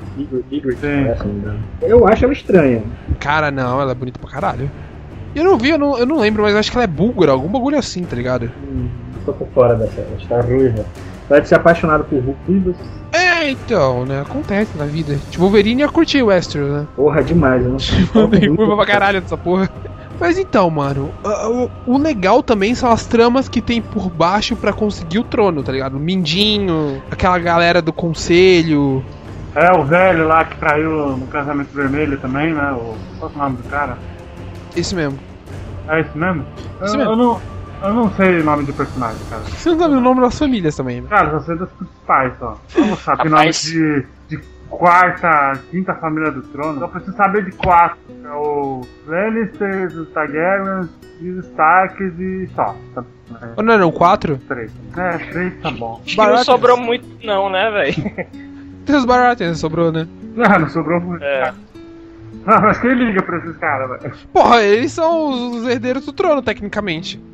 Eu acho ela estranha. Cara, não, ela é bonita pra caralho. Eu não lembro, mas acho que ela é búlgara, algum bagulho assim, tá ligado? Tô por fora dessa, ela está ruiva. Vai ser apaixonado por ruivas. Então, né? Acontece na vida. Tipo, Wolverine ia curtir o Westeros, né? Porra, demais, né? Tem ruiva pra caralho dessa porra. Mas então, mano, o legal também são as tramas que tem por baixo pra conseguir o trono, tá ligado? O Mindinho, aquela galera do conselho. O velho lá que traiu no Casamento Vermelho também, né? Qual é o nome do cara? Esse mesmo. É esse mesmo? Esse mesmo. Eu não sei o nome de personagem, cara. Você não sabe o nome das famílias também, né? Cara, eu sei das principais só. Eu não sabe o nome de quarta, quinta família do trono. Eu preciso saber de 4. É o Lannisters, os Targaryens, os Starks e só. Não eram 4? 3. 3 tá bom. Acho que não sobrou muito não, né, velho? Tem os Baratheons, sobrou, né? Não sobrou muito. Mas quem liga pra esses caras, velho? Porra, eles são os herdeiros do trono, tecnicamente.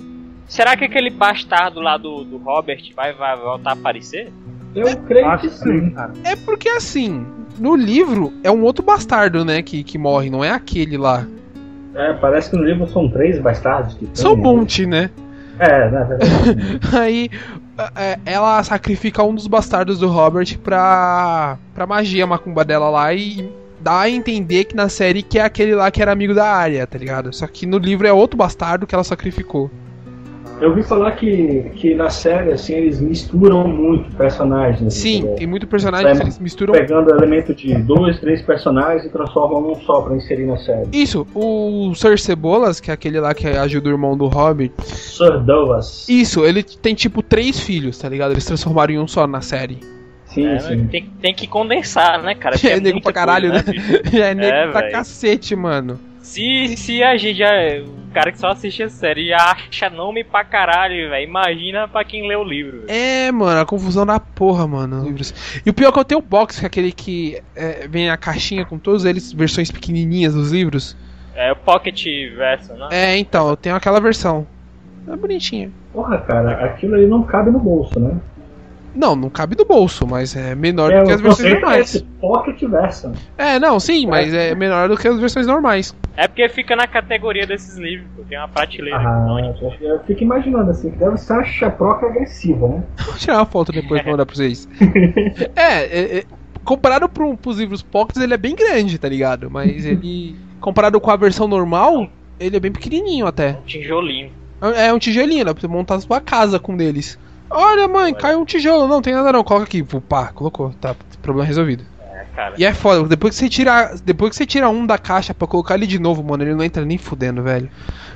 Será que aquele bastardo lá do Robert vai voltar a aparecer? Eu creio que sim, cara. É porque assim, no livro é um outro bastardo, né, que morre, não é aquele lá. Parece que no livro são 3 bastardos que tem, São um monte, né? Na verdade. Aí ela sacrifica um dos bastardos do Robert pra magia macumba dela lá e dá a entender que na série que é aquele lá que era amigo da Arya, tá ligado? Só que no livro é outro bastardo que ela sacrificou. Eu ouvi falar que na série, assim, eles misturam muito personagens. Sim, tem muito personagem que eles misturam. Pegando elemento de 2, 3 personagens e transformam num só pra inserir na série. Isso, o Sir Cebolas, que é aquele lá que ajuda o irmão do Hobbit. Sir Douglas. Isso, ele tem tipo 3 filhos, tá ligado? Eles transformaram em um só na série. Sim, sim. Tem que condensar, né, cara? É nego pra caralho, coisa, né? É nego pra véio. Cacete, mano. Se a gente o cara que só assiste a série acha nome pra caralho, velho, imagina pra quem lê o livro. É, mano, a confusão da porra, mano. E o pior é que eu tenho o box, que é aquele que vem a caixinha com todos eles, versões pequenininhas dos livros. É o Pocket Version, né? É, então, eu tenho aquela versão. É bonitinha. Porra, cara, aquilo aí não cabe no bolso, né? Não cabe do bolso, mas é menor do que as versões normais. Pocket Version. Não, sim, mas é menor do que as versões normais. É porque fica na categoria desses livros, pô. Tem uma prateleira. Eu fico imaginando assim, que deve ser uma chaproca agressiva, né? Vou tirar uma foto depois pra mandar pra vocês. Comparado pros livros Pockets, ele é bem grande, tá ligado? Mas ele, comparado com a versão normal, ele é bem pequenininho até. Um tijolinho. É um tijolinho, dá pra você montar a sua casa com um deles. Olha, mãe, caiu um tijolo. Não tem nada não, coloca aqui. Pá, colocou. Tá, problema resolvido. Cara. E é foda, depois que você tira um da caixa pra colocar ele de novo, mano, ele não entra nem fudendo, velho.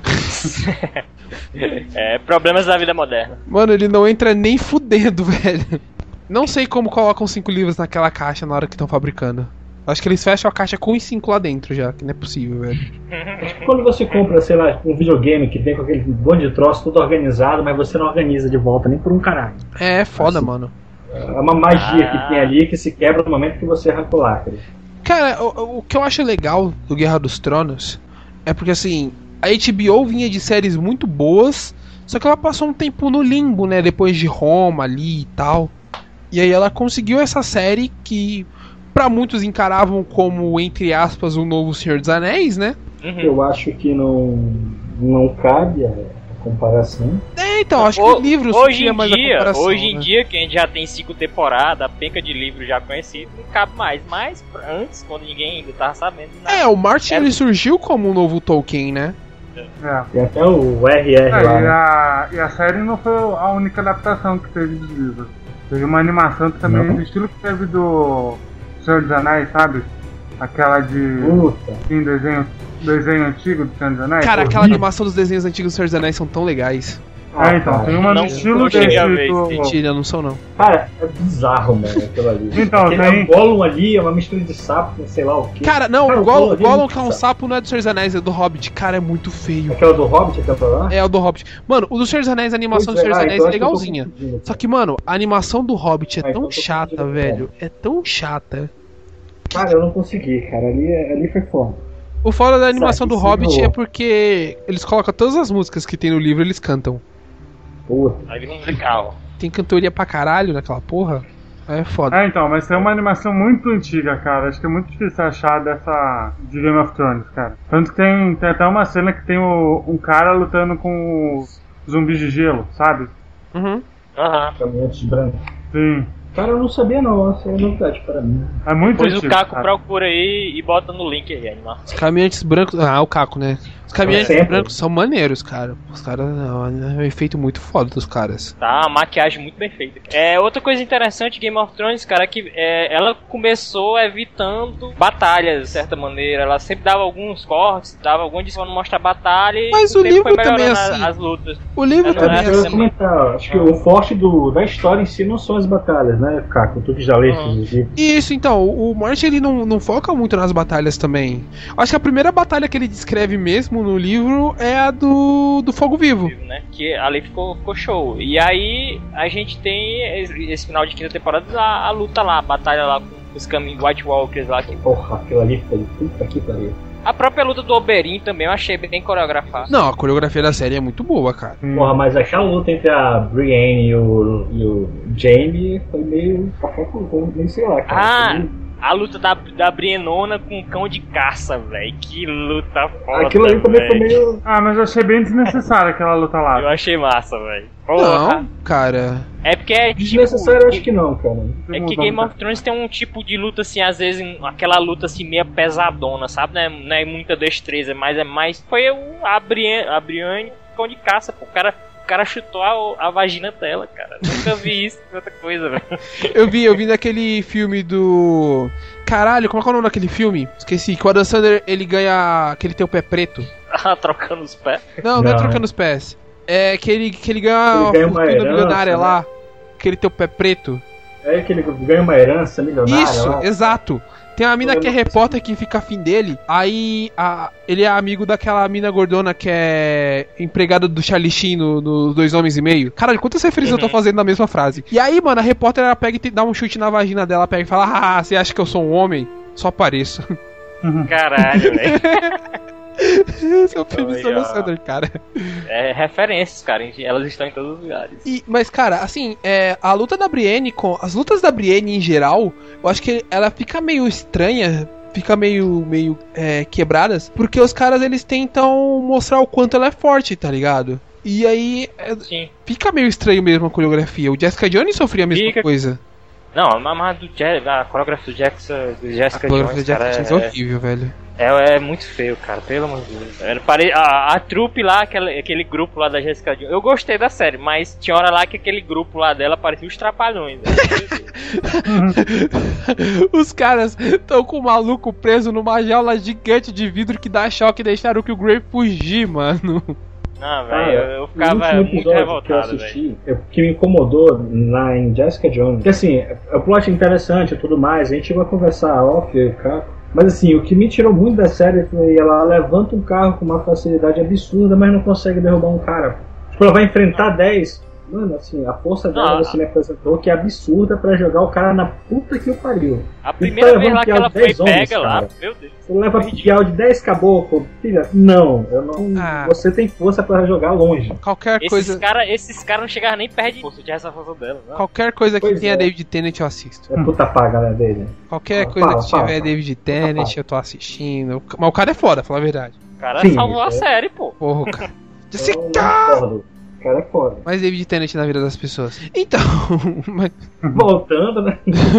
Problemas da vida moderna. Mano, ele não entra nem fudendo, velho. Não sei como colocam 5 livros naquela caixa na hora que estão fabricando. Acho que eles fecham a caixa com os 5 lá dentro já, que não é possível, velho. Acho que quando você compra, sei lá, um videogame que vem com aquele monte de troço tudo organizado, mas você não organiza de volta nem por um caralho. É foda, assim, mano. É uma magia que tem ali que se quebra no momento que você arranca o lacre. Cara, o que eu acho legal do Guerra dos Tronos é porque, assim, a HBO vinha de séries muito boas, só que ela passou um tempo no limbo, né, depois de Roma ali e tal. E aí ela conseguiu essa série que pra muitos encaravam como, entre aspas, o novo Senhor dos Anéis, né? Eu acho que não cabe a comparação. Então, acho que o livro hoje mais a comparação. Hoje em né? dia, que a gente já tem 5 temporadas, a penca de livro já conhecido, não cabe mais. Mas antes, quando ninguém ainda tava sabendo nada. O Martin ele surgiu como um novo Tolkien, né? E até o RR lá. E a série não foi a única adaptação que teve dos livros. Teve uma animação que também, do estilo que teve do Senhor dos Anéis, sabe? Aquela de. Em desenho antigo do Senhor dos Anéis. Cara, aquela animação dos desenhos antigos do Senhor dos Anéis são tão legais. Então, tem uma no estilo desse. Mentira, não são não. Cara, é bizarro, mano, aquilo ali. Então, tem. O Gollum ali é uma mistura de sapo com sei lá o que. Cara, não, o Gollum que é um sapo não é do Senhor dos Anéis, é do Hobbit. Cara, é muito feio. Aquela do Hobbit, aquela lá? É o do Hobbit. Mano, o do Senhor dos Anéis, a animação do Senhor dos Anéis é legalzinha. Só que, mano, a animação do Hobbit é tão chata, velho. É tão chata. Cara, eu não consegui, cara. Ali foi foda. O foda da animação do Hobbit é porque eles colocam todas as músicas que tem no livro, eles cantam. Aí vira um musical. Tem cantoria pra caralho naquela porra. É foda. Então, mas é uma animação muito antiga, cara. Acho que é muito difícil achar dessa de Game of Thrones, cara. Tanto que tem até uma cena que tem um cara lutando com os zumbis de gelo, sabe? Caminhantes brancos. Sim. Cara, eu não sabia não, essa é novidade para mim. É muito antigo. antigo. Depois o Caco procura aí e bota no link aí, animal. Os caminhantes brancos. O Caco, né? Os caminhantes brancos são maneiros, cara. Os caras. É um efeito muito foda dos caras. Tá, uma maquiagem muito bem feita. Outra coisa interessante de Game of Thrones, cara, é que ela começou evitando batalhas, de certa maneira. Ela sempre dava alguns cortes, dava alguma edição pra não mostrar batalha. Mas o livro também é assim. As lutas. O livro também é assim. Acho que o forte da história em si não são as batalhas, né, Caco? Tu que já lê esses livros. Isso, então. O Martin ele não foca muito nas batalhas também. Acho que a primeira batalha que ele descreve mesmo no livro é a do Fogo Vivo. Né? Que ali ficou show. E aí a gente tem esse final de 5ª temporada a luta lá, a batalha lá com os White Walkers lá. Porra, aquilo ali foi puta que pariu. A própria luta do Oberyn também eu achei bem coreografada. Não, a coreografia da série é muito boa, cara. Porra, mas aquela luta entre a Brienne e o Jaime foi meio sei lá, cara. A luta da Briennona com o cão de caça, velho. Que luta foda. Aquilo ali também foi meio. Mas eu achei bem desnecessário aquela luta lá. Eu achei massa, velho. Não, cara. É porque é desnecessário, eu acho que não, cara. É que Game of Thrones tem um tipo de luta assim, às vezes aquela luta assim meio pesadona, sabe? Não é muita destreza, mas é mais. Foi a Brienne cão de caça, pô. O cara chutou a vagina dela, cara. Nunca vi isso em outra coisa, velho. Eu vi naquele filme do... Caralho, como é que é o nome daquele filme? Esqueci. Que o Adam Sandler, ele ganha... Que ele tem o pé preto. Trocando os pés? Não é trocando os pés. É que ele ganha uma fortuna milionária, né? Lá. Que ele tem o pé preto. É que ele ganha uma herança milionária. Isso, lá. Exato. Tem uma mina que é repórter que fica afim dele. Aí ele é amigo daquela mina gordona que é empregada do Charlie Sheen nos 2 Homens e Meio. Caralho, quantas referências eu tô fazendo na mesma frase? E aí, mano, a repórter ela pega e dá um chute na vagina dela, pega e fala: você acha que eu sou um homem? Só pareço. Caralho, velho. Esse é o filme do Adam Sandler, cara. É referências, cara. Elas estão em todos os lugares. Mas, cara, assim, a luta da Brienne as lutas da Brienne em geral, eu acho que ela fica meio estranha, fica meio quebradas, porque os caras, eles tentam mostrar o quanto ela é forte, tá ligado? E aí, fica meio estranho mesmo a coreografia. O Jessica Jones sofria a mesma coisa. Não, a coreografia do Jessica Jones, cara, é horrível, velho. É muito feio, cara, pelo amor de Deus. A trupe lá, aquele grupo lá da Jessica Jones, eu gostei da série, mas tinha hora lá que aquele grupo lá dela parecia os Trapalhões. Os caras estão com o maluco preso numa jaula gigante de vidro que dá choque e deixaram que o Grey fugir, mano. Não, velho, eu ficava muito revoltado, que eu assisti, que me incomodou em Jessica Jones. Porque assim, o plot é interessante e tudo mais, a gente chegou a conversar off, cara. Mas assim, o que me tirou muito da série foi ela levanta um carro com uma facilidade absurda, mas não consegue derrubar um cara. Tipo, ela vai enfrentar 10. Mano, assim, a força dela você me apresentou que é absurda pra jogar o cara na puta que o pariu. A primeira vez lá que ela foi pega lá, meu Deus. Você leva piau de 10 caboclos, filha, não, eu não. Você tem força pra jogar longe. Esses caras não chegaram nem perto de força, tinha essa força dela. Não. Qualquer coisa que tenha David Tennant eu assisto. É puta paga, né, dele. Qualquer coisa que tiver David Tennant eu tô assistindo. Mas o cara é foda, falar a verdade. O cara salvou a série, pô. Porra, cara. Cara é foda. Mais David Tennant na vida das pessoas. Então. Voltando, né?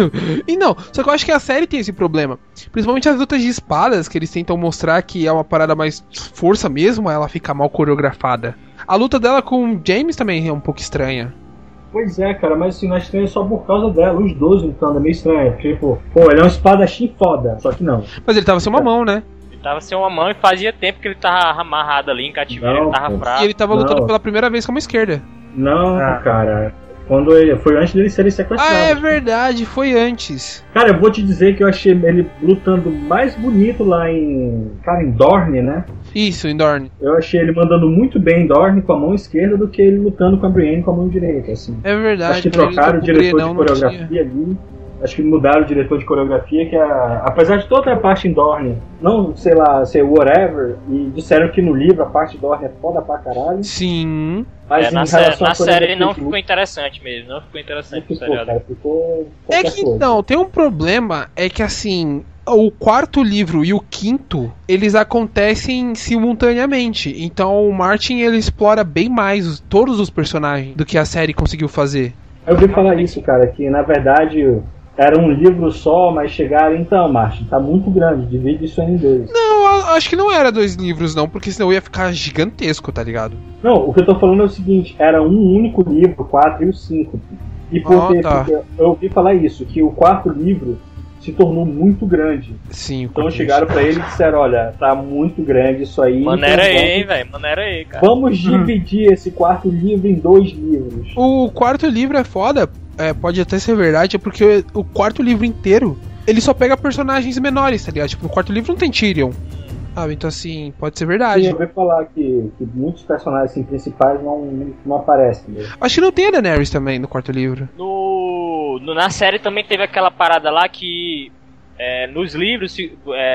E não, só que eu acho que a série tem esse problema. Principalmente as lutas de espadas, que eles tentam mostrar que é uma parada mais força mesmo, ela fica mal coreografada. A luta dela com o James também é um pouco estranha. Pois é, cara, mas assim, não é estranho só por causa dela. Os dois lutando é meio estranho. Tipo, ele é um espadachim foda, só que não. Mas ele tava sem uma mão, né? Tava sem uma mão e fazia tempo que ele tava amarrado ali em cativeiro, ele tava fraco. E ele tava lutando pela primeira vez com a esquerda. Não, cara. Foi antes dele ser sequestrado. É verdade, foi antes. Cara, eu vou te dizer que eu achei ele lutando mais bonito lá em Dorne, né? Isso, em Dorne. Eu achei ele mandando muito bem em Dorne com a mão esquerda do que ele lutando com a Brienne com a mão direita, assim. É verdade. Acho que trocaram o diretor de coreografia ali. Acho que mudaram o diretor de coreografia, que apesar de toda a parte em Dorne, não, sei lá, ser whatever, e disseram que no livro a parte de Dorne é foda pra caralho. Sim. Mas na série não ficou interessante mesmo, não ficou interessante. Ficou é que então, tem um problema, é que assim, o quarto livro e o quinto, eles acontecem simultaneamente. Então o Martin, ele explora bem mais todos os personagens do que a série conseguiu fazer. Eu ouvi falar isso, cara, que na verdade era um livro só, mas chegaram, então, Martin, tá muito grande, divide isso em 2. Não, acho que não era 2 livros não, porque senão ia ficar gigantesco, tá ligado? Não, o que eu tô falando é o seguinte, era um único livro, o 4 e o 5. E porque eu ouvi falar isso, que o quarto livro se tornou muito grande. Sim, então chegaram pra ele e disseram, olha, tá muito grande isso aí. Maneira aí, hein, velho, maneira aí, cara. Vamos dividir esse quarto livro em 2 livros. O quarto livro é foda, pode até ser verdade, é porque o quarto livro inteiro, ele só pega personagens menores, tá ligado? Tipo, no quarto livro não tem Tyrion. Então assim, pode ser verdade. Sim, eu ouvi falar que muitos personagens assim, principais não aparecem. Né? Acho que não tem a Daenerys também no quarto livro. Na série também teve aquela parada lá que nos livros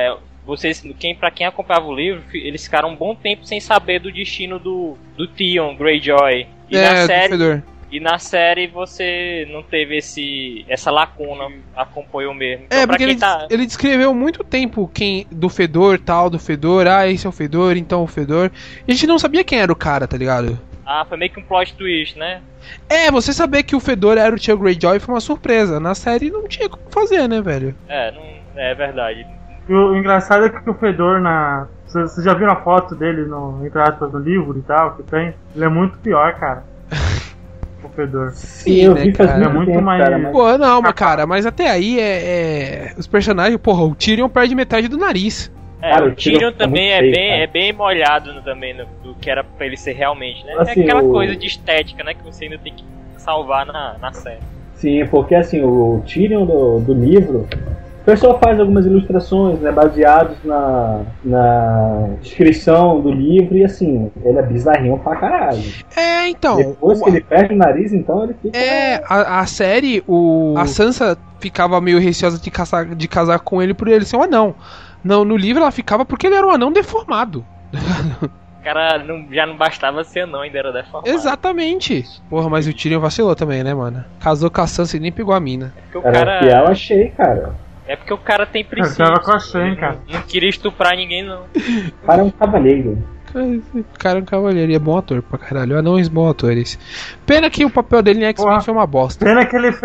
pra quem acompanhava o livro, eles ficaram um bom tempo sem saber do destino do Theon Greyjoy. E na série você não teve essa lacuna, acompanhou mesmo. Então, porque ele descreveu muito tempo do Fedor, esse é o Fedor, então o Fedor. E a gente não sabia quem era o cara, tá ligado? Foi meio que um plot twist, né? Você saber que o Fedor era o Theon Greyjoy foi uma surpresa. Na série não tinha como fazer, né, velho? É verdade. O engraçado é que o Fedor Você já viu a foto dele entre aspas, no livro e tal, que tem? Ele é muito pior, cara. O Fedor. Sim, eu vi faz muito muito tempo, mais... cara, mas... Pô, não, mas cara, mas até aí os personagens, porra, o Tyrion perde metade do nariz. Cara, o Tyrion também é bem molhado também do que era pra ele ser realmente, né? Assim, é aquela coisa de estética, né, que você ainda tem que salvar na série. Sim, porque assim, o Tyrion do livro, o pessoal faz algumas ilustrações, né, baseados na descrição do livro, e assim, ele é bizarrinho pra caralho. Então... Depois que ele perde o nariz, então ele fica... A série, a Sansa ficava meio receosa de casar com ele por ele ser um anão. No livro ela ficava porque ele era um anão deformado. O cara já não bastava ser anão, ainda era deformado. Exatamente. Porra, mas o Tyrion vacilou também, né, mano? Casou com a Sansa e nem pegou a mina. Cara, eu achei, cara. É porque o cara tem princípios. Eu tava com a Shen, cara. Não queria estuprar ninguém, não. O cara é um cavaleiro. O cara é um cavaleiro e é bom ator pra caralho. Anões bons atores. Pena que o papel dele em X-Men foi uma bosta. Pena que ele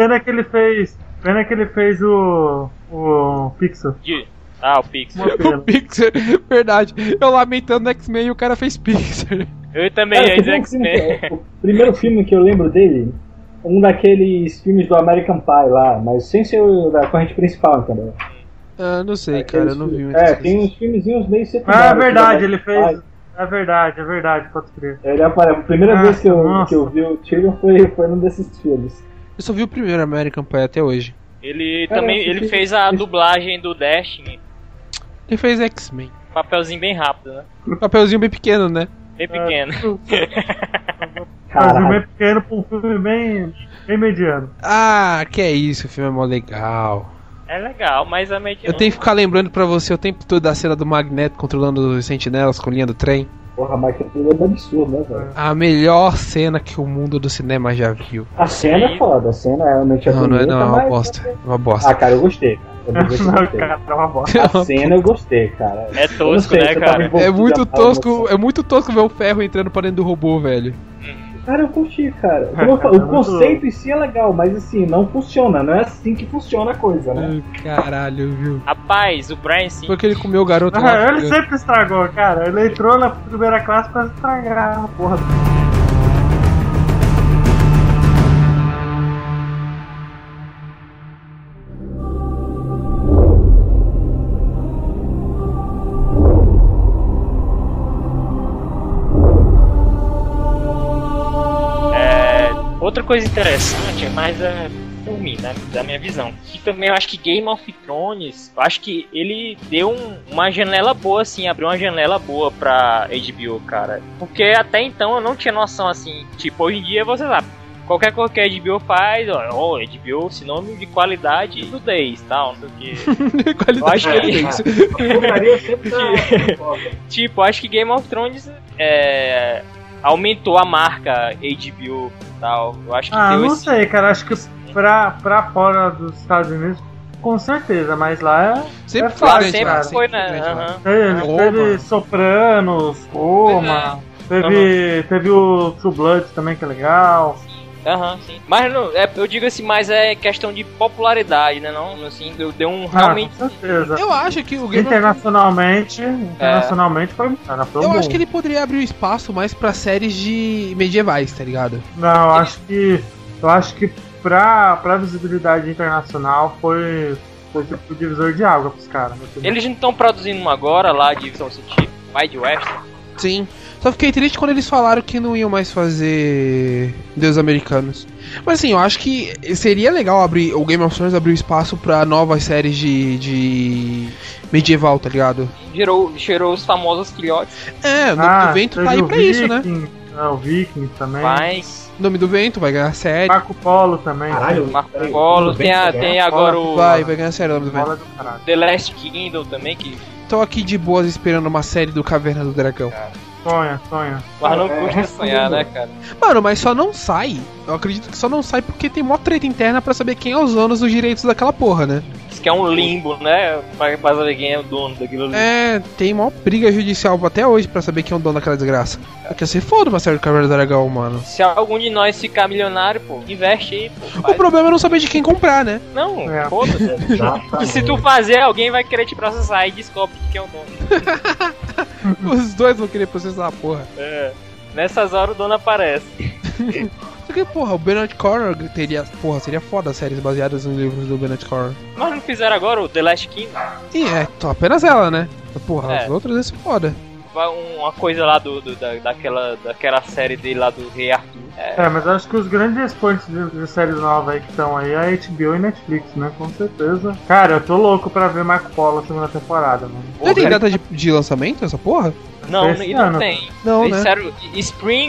fez o Pixel. O Pixar. O Pixar, verdade. Eu lamentando X-Men e o cara fez Pixar. Eu também ia dizer X-Men. O primeiro filme que eu lembro dele, um daqueles filmes do American Pie lá, mas sem ser o da corrente principal, entendeu? Não sei, cara, eu não vi muito. Tem uns filmezinhos meio secundários. É verdade, ele fez. É verdade, pode crer. Ele aparece. A primeira vez que eu vi o Tyrion foi num desses filmes. Eu só vi o primeiro American Pie até hoje. Ele fez a dublagem do Destiny. Ele fez X-Men. Papelzinho bem rápido, né? Papelzinho bem pequeno, né? Bem pequeno. Papelzinho bem pequeno pra um filme bem mediano. Que é isso, o filme é mó legal. É legal, mas é mediano. Eu tenho que ficar lembrando pra você o tempo todo da cena do Magneto controlando os sentinelas com linha do trem. Porra, mas que é absurdo, né, velho? A melhor cena que o mundo do cinema já viu. A cena é foda, a cena realmente é bonita, não, é uma bosta. É uma bosta. Cara, eu gostei, cara. Cara, é uma bosta. A cena eu gostei, cara. É tosco, né, cara? É muito tosco ver o ferro entrando pra dentro do robô, velho. Cara, eu curti, cara. O conceito em si é legal, mas assim, não funciona. Não é assim que funciona a coisa, né? Caralho, viu? Rapaz, o Brian Sim. Porque ele comeu o garoto ele sempre estragou, cara. Ele entrou na primeira classe pra estragar a porra. Outra coisa interessante, mas por mim, né, da minha visão, que também eu acho que Game of Thrones, eu acho que ele deu uma janela boa, assim, abriu uma janela boa pra HBO, cara. Porque até então eu não tinha noção, assim, tipo, hoje em dia você sabe, qualquer coisa que a HBO faz, HBO, sinônimo de qualidade e nudez, tal, não sei o que. Eu acho que... tipo, acho que Game of Thrones aumentou a marca HBO e tal. Eu acho que não sei, cara. Acho que pra fora dos Estados Unidos, com certeza, mas lá sempre foi, né? Teve Sopranos, Roma, teve o True Blood também, que é legal. Sim. Mas eu digo assim, mas é questão de popularidade, né? Não, assim, deu um realmente. Com certeza. Eu acho que o Game internacionalmente foi eu acho que ele poderia abrir o espaço mais pra séries de medievais, tá ligado? Não, eu acho que pra visibilidade internacional foi tipo o divisor de água pros caras. Eles não estão produzindo uma agora lá de ficção científica, Wild West? Sim. Só fiquei triste quando eles falaram que não iam mais fazer Deus Americanos. Mas assim, eu acho que seria legal o Game of Thrones abrir espaço pra novas séries de medieval, tá ligado? Gerou os famosos filhotes. O Nome do Vento tá aí pra isso, né? O Vikings também. Nome do Vento vai ganhar série. Marco Polo também. Caralho, Marco Polo. Tem agora o... Vai ganhar série o Nome do Vento. The Last Kingdom também, que tô aqui de boas esperando uma série do Caverna do Dragão. Sonha. Mas não custa sonhar, né, cara? Mano, mas só não sai. Eu acredito que só não sai porque tem mó treta interna pra saber quem é os donos dos direitos daquela porra, né? Diz que é um limbo, né? Pra saber quem é o dono daquilo ali. É, tem mó briga judicial até hoje pra saber quem é o dono daquela desgraça. Quer ser foda uma série do Caverna do Dragão, mano. Se algum de nós ficar milionário, pô, investe aí, pô. O problema é não saber de quem comprar, né? Não, foda-se. E se tu fazer, alguém vai querer te processar e descobre quem é o dono. Os dois vão querer processar a porra. É. Nessas horas o dono aparece. Só que, porra, o Bernard Cornwell teria... Porra, seria foda as séries baseadas nos livros do Bernard Cornwell. Mas não fizeram agora o The Last Kingdom? Sim, apenas ela, né? Porra, as outras é foda. Uma coisa lá daquela série dele lá do Rei Arthur. Mas acho que os grandes expoentes de séries novas aí que estão aí é a HBO e Netflix, né? Com certeza. Cara, eu tô louco pra ver Marco Polo a segunda temporada, mano. Já tem data de lançamento essa porra? Não, e não tem. Não, eles né? disseram Spring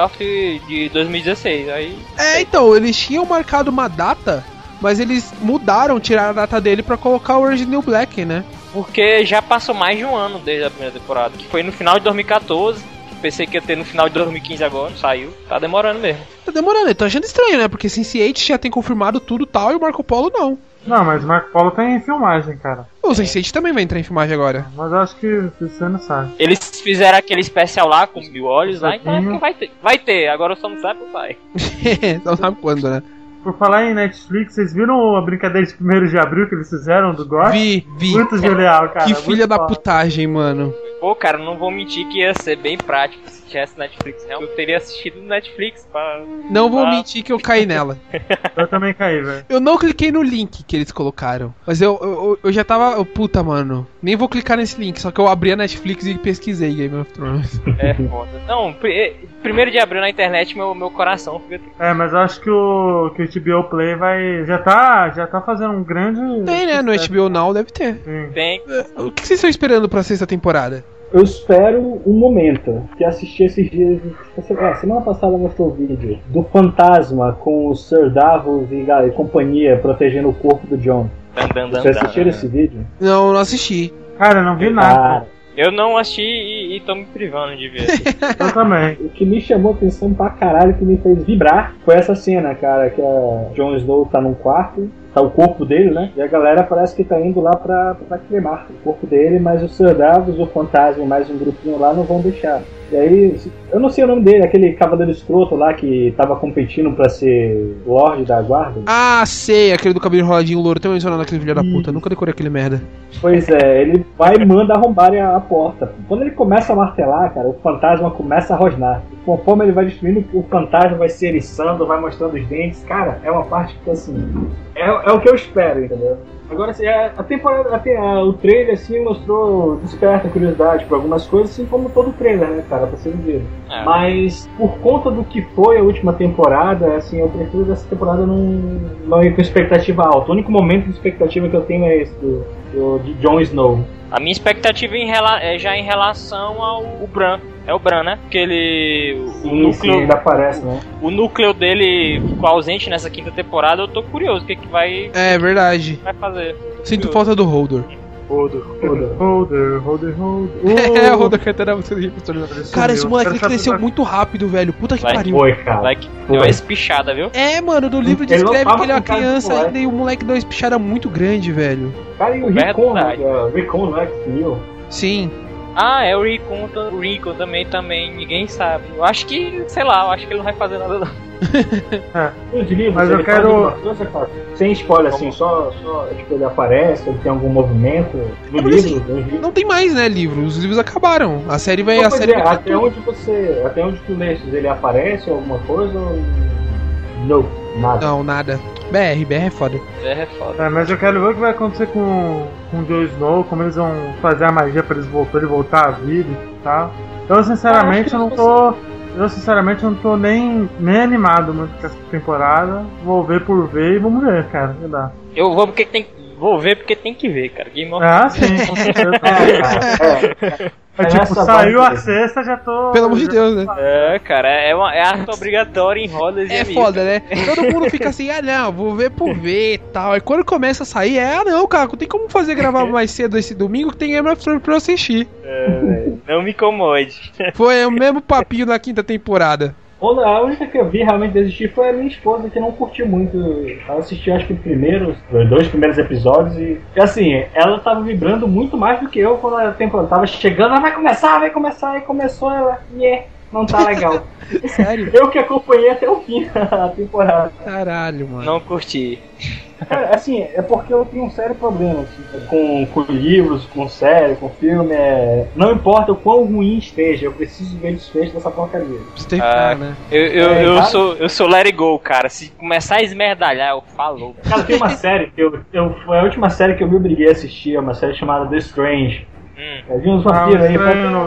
de 2016. Aí... então, eles tinham marcado uma data, mas eles mudaram, tiraram a data dele pra colocar o Orange New Black, né? Porque já passou mais de um ano desde a primeira temporada, que foi no final de 2014. Pensei que ia ter no final de 2015 agora, não saiu. Tá demorando mesmo. Tá demorando, eu tô achando estranho, né? Porque Sense8 já tem confirmado tudo tal e o Marco Polo não. Não, mas Marco Polo tá em filmagem, cara. O Sense8 também vai entrar em filmagem agora. Mas acho que você não sabe. Eles fizeram aquele especial lá com Mil Olhos lá, então é porque vai ter. Agora só não sabe o vai. Não sabe quando, né? Por falar em Netflix, vocês viram a brincadeira de 1º de abril que eles fizeram do Gore? Vi. Muito genial, cara. Que filha da putagem, mano. Pô, cara, não vou mentir que ia ser bem prático se tivesse Netflix. Eu teria assistido no Netflix pra... Não vou mentir que eu caí nela. Eu também caí, velho. Eu não cliquei no link que eles colocaram. Mas eu já tava... Puta, mano. Nem vou clicar nesse link. Só que eu abri a Netflix e pesquisei Game of Thrones. É foda. Não, 1º de abril na internet, meu coração fica... Mas eu acho que o HBO Play vai... Já tá fazendo um grande... Tem, né? No HBO Now deve ter. Sim. Tem. O que vocês estão esperando pra 6ª temporada? Eu espero um momento, que assisti esses dias, semana passada mostrou o vídeo do fantasma com o Sir Davos e companhia protegendo o corpo do Jon. Vocês assistiram esse vídeo? Não assisti. Cara, eu não vi nada. Eu não assisti e tô me privando de ver. Eu também. O que me chamou atenção pra caralho, que me fez vibrar, foi essa cena, cara, que a Jon Snow tá num quarto, tá o corpo dele, né? E a galera parece que tá indo lá pra queimar o corpo dele, mas o Sir Davos, o fantasma e mais um grupinho lá não vão deixar. E aí, eu não sei o nome dele, aquele cavaleiro escroto lá que tava competindo pra ser Lorde da Guarda. Ah, sei, aquele do cabelo enroladinho louro, tem mencionado aquele filho da puta, nunca decorei aquele merda. Pois é, ele vai e manda arrombarem a porta. Quando ele começa a martelar, cara, o fantasma começa a rosnar. Conforme ele vai destruindo, o fantasma vai se eriçando, vai mostrando os dentes. Cara, é uma parte que, assim, é o que eu espero, entendeu? Agora, assim, a temporada, o trailer, assim, mostrou, desperta a curiosidade por algumas coisas, assim como todo trailer, né, cara, pra ser ver. Mas, por conta do que foi a última temporada, assim, eu prefiro dessa temporada não ir com expectativa alta. O único momento de expectativa que eu tenho é esse, de Jon Snow. A minha expectativa é já em relação ao Bran. É o Bran, né? Porque ele... O núcleo ainda aparece, né? O núcleo dele ficou ausente nessa 5ª temporada. Eu tô curioso o que vai... É verdade. Vai fazer. Sinto falta do Holder. Holder. É, o Holder cantando a música do Hip. Cara, esse moleque ele cresceu muito rápido, velho. Puta que pariu. Foi, cara. Deu uma espichada, viu? É, mano, no livro descreve que ele é uma criança ainda e o moleque deu uma espichada muito grande, velho. Cara, e o Rickon, não é que sumiu? Sim. Ah, é o Rickon também, ninguém sabe. Eu acho que, sei lá, eu acho que ele não vai fazer nada não. Os livros, mas eu quero... Sem spoiler, assim, só tipo, ele aparece, ele tem algum movimento no livro, assim, não tem mais, né, livro, os livros acabaram. A série vai... até onde tu lês, ele aparece alguma coisa ou... Não, nada. Não, nada. BR é foda. BR é foda. Mas eu quero ver o que vai acontecer com o Jon Snow, como eles vão fazer a magia pra ele voltar à vida e tal. Eu sinceramente não tô nem animado muito com essa temporada. Vou ver por ver e vamos ver, cara. Eu vou ver porque tem que ver, cara. Game of sim, com certeza. É tipo, saiu a sexta, já tô... Pelo amor de Deus, né? Cara, é arte obrigatória em rodas de É amigo. foda, né? Todo mundo fica assim, não, vou ver por ver e tal. Aí quando começa a sair, não, cara, não tem como fazer gravar mais cedo esse domingo que tem Game of Thrones pra eu assistir. Não me incomode. Foi o mesmo papinho da quinta temporada. A única que eu vi realmente desistir foi a minha esposa, que não curtiu muito. Ela assistiu acho que os 2 primeiros episódios e assim, ela tava vibrando muito mais do que eu quando a temporada tava chegando. Vai começar, e começou ela, não tá legal. Sério? Eu que acompanhei até o fim da temporada. Caralho, mano. Não curti. Cara, assim, é porque eu tenho um sério problema assim, com livros, com série, com filme. Não importa o quão ruim esteja, eu preciso ver desfecho dessa porcaria. Né? Eu sou let it go, cara. Se começar a esmerdalhar, eu falo. Cara, tem uma série que foi a última série que eu me obriguei a assistir, é uma série chamada The Strange. Vi uns vampiros aí.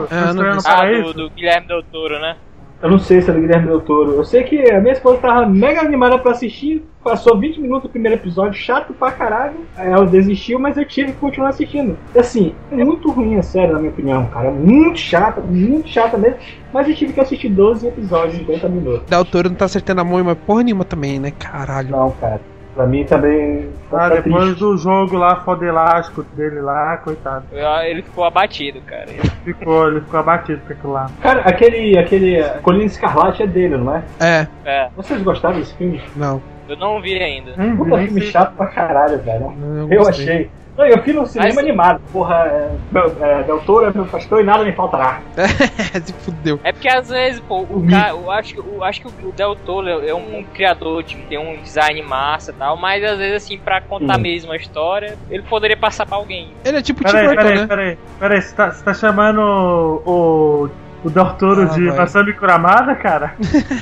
Do Guilherme Del Toro, né? Eu não sei se é do Guilherme Del Toro. Eu sei que a minha esposa tava mega animada pra assistir. Passou 20 minutos do primeiro episódio, chato pra caralho. Aí ela desistiu, mas eu tive que continuar assistindo. Assim, é muito ruim a série, na minha opinião, cara. Muito chata mesmo. Mas eu tive que assistir 12 episódios em 50 minutos. Del Toro não tá acertando a mão em uma porra nenhuma também, né? Caralho. Não, cara. Pra mim também. Depois triste. do jogo lá, foda elástico dele lá, coitado. Ele ficou abatido, cara. Ele ficou abatido com aquilo lá. Cara, aquele Colina Escarlate é dele, não é? É. Vocês gostaram desse filme? Não. Eu não vi ainda. Puta filme chato pra caralho, velho. Não Eu gostei. achei. Não, eu fui no cinema animado. Porra, Del Toro é meu pastor e nada me faltará. Se fudeu. É porque às vezes, pô, o cara, eu acho que o Del Toro é um criador, tipo, tem um design massa e tal, mas às vezes, assim, pra contar mesmo a história, ele poderia passar pra alguém. Ele é tipo Tim Burton, né? Peraí, você tá chamando o Del Toro de Masami Kuramada, cara?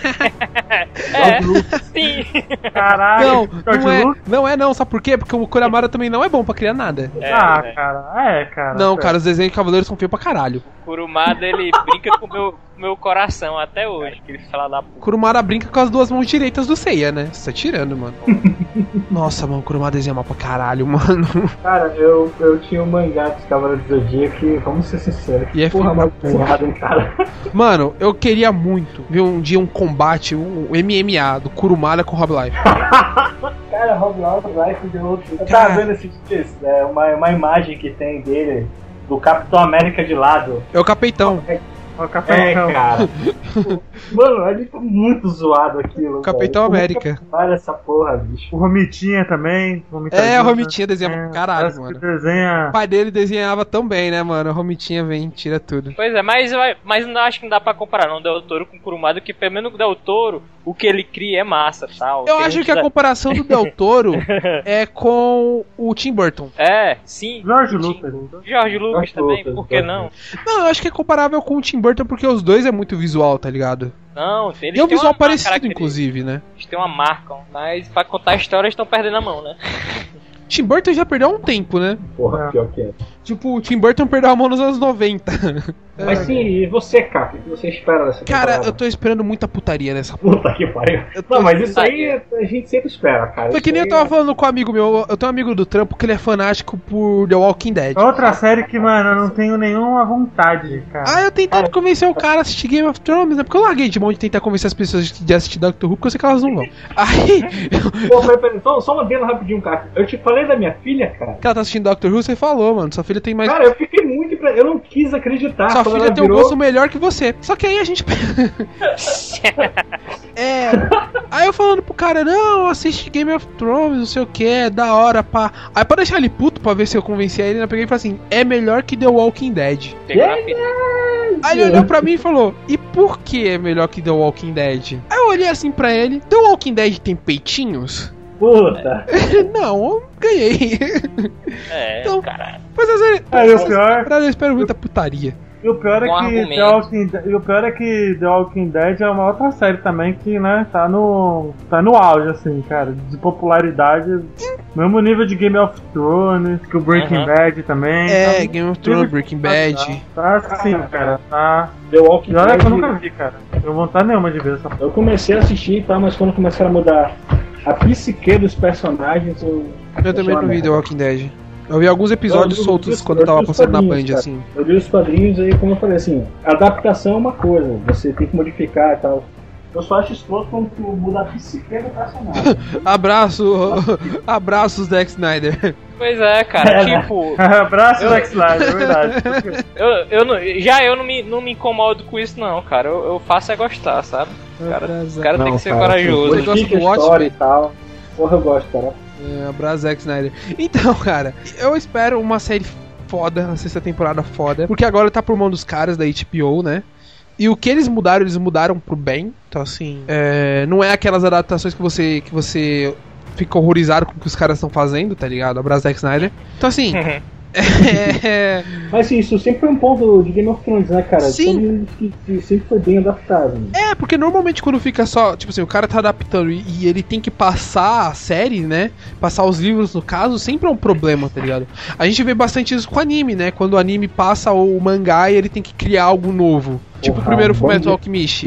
Sim. Caralho, não, sabe por quê? Porque o Kuramada também não é bom pra criar nada. Cara. Não, cara, os desenhos de Cavaleiros são feios pra caralho. O Kurumada, ele brinca com o meu coração até hoje, que ele fala da puta. Kurumada brinca com as duas mãos direitas do Seiya, né? Você tá tirando, mano. Nossa, mano, o Kurumada desenha mal pra caralho, mano. Cara, eu tinha um mangá dos Cavaleiros do Zodíaco que, vamos ser sinceros, E é porra, filho da mal desenhado, hein, cara. Mano, eu queria muito ver um dia um combate, um MMA do Kurumada com o Rob Life. Cara, Rob Life deu outro. Eu tava vendo esses dias, uma imagem que tem dele, do Capitão América de lado. É o Capitão. Cara. Mano, ele tá muito zoado aquilo. Capitão América. Olha essa porra, bicho. O Romitinha também. O Romitinha desenha pra caralho, mano. O pai dele desenhava tão bem, né, mano? O Romitinha vem, tira tudo. Pois é, mas não acho que não dá pra comparar não o Del Toro com o Kurumada, porque pelo menos o Del Toro, o que ele cria é massa, tal. Eu acho que a comparação do Del Toro é com o Tim Burton. É, sim. Jorge Lucas também, por que não? Não, eu acho que é comparável com o Tim Burton porque os dois é muito visual, tá ligado? Não, eles tem um visual uma parecido, inclusive, né? Eles têm uma marca, mas pra contar a história eles estão perdendo a mão, né? Tim Burton já perdeu há um tempo, né? Porra, pior que é. Tipo, o Tim Burton perdeu a mão nos anos 90. Mas sim, e você, cara? O que você espera dessa temporada? Cara, eu tô esperando muita putaria nessa Puta que pariu. Não, mas isso aí a gente sempre espera, cara. Foi que nem eu tava falando com um amigo meu. Eu tenho um amigo do trampo que ele é fanático por The Walking Dead. Outra série que, mano, eu não tenho nenhuma vontade, cara. Eu tentando convencer o cara a assistir Game of Thrones, né? Porque eu larguei de mão de tentar convencer as pessoas de assistir Doctor Who, porque eu sei que elas não vão. Aí... Pô, peraí, só uma dela rapidinho, cara. Eu te falei da minha filha, cara. Que ela tá assistindo Doctor Who, você falou, mano. Sua filha tem mais... Cara, eu fiquei muito... Eu não quis acreditar. Sua filha tem um gosto melhor que você. Só que aí a gente... Aí eu falando pro cara, não, assiste Game of Thrones, não sei o que, é da hora, pá. Aí pra deixar ele puto, pra ver se eu convencia ele, eu peguei e falei assim, é melhor que The Walking Dead. Aí ele olhou pra mim e falou, e por que é melhor que The Walking Dead? Aí eu olhei assim pra ele, The Walking Dead tem peitinhos? Puta. Não, eu ganhei. Então, caralho. Mas às vezes... Eu espero muita putaria. E o pior é que The Walking Dead é uma outra série também que, né, tá no auge, assim, cara, de popularidade, mesmo nível de Game of Thrones, que o Breaking Bad também. Game of Thrones, Breaking Bad. Tá assim, cara, tá... The Walking Dead... que eu nunca vi, cara. Eu não vontade nenhuma de ver essa... Eu comecei a assistir, tá, mas quando começaram a mudar a psique dos personagens, eu também não vi The Walking Dead. Eu vi alguns episódios soltos quando eu tava passando na Band, assim. Eu li os quadrinhos aí, como eu falei, assim, adaptação é uma coisa, você tem que modificar e tal. Eu só acho escroto quando tu muda a psique do personagem. Abraços, Zack Snyder. Pois é, cara, tipo... Abraço, Zack Snyder, é verdade. eu não me incomodo com isso, não, cara. Eu faço é gostar, sabe? O cara tem que ser corajoso. Eu gosto do Watchmen e tal. Porra, eu gosto, cara. Abraço, Zack Snyder. Então, cara, eu espero uma série foda, a 6ª temporada foda, porque agora tá por mão dos caras da HBO, né? E o que eles mudaram pro bem. Então, assim, não é aquelas adaptações que você fica horrorizado com o que os caras estão fazendo, tá ligado? Abraço, Zack Snyder. Então, assim... Mas assim, isso sempre foi um ponto de Game of Thrones, né, cara? Sim. Que sempre foi bem adaptado. Né? Porque normalmente quando fica só, tipo assim, o cara tá adaptando e ele tem que passar a série, né? Passar os livros, no caso, sempre é um problema, tá ligado? A gente vê bastante isso com anime, né? Quando o anime passa o mangá e ele tem que criar algo novo. Tipo o primeiro Fullmetal Alchemist.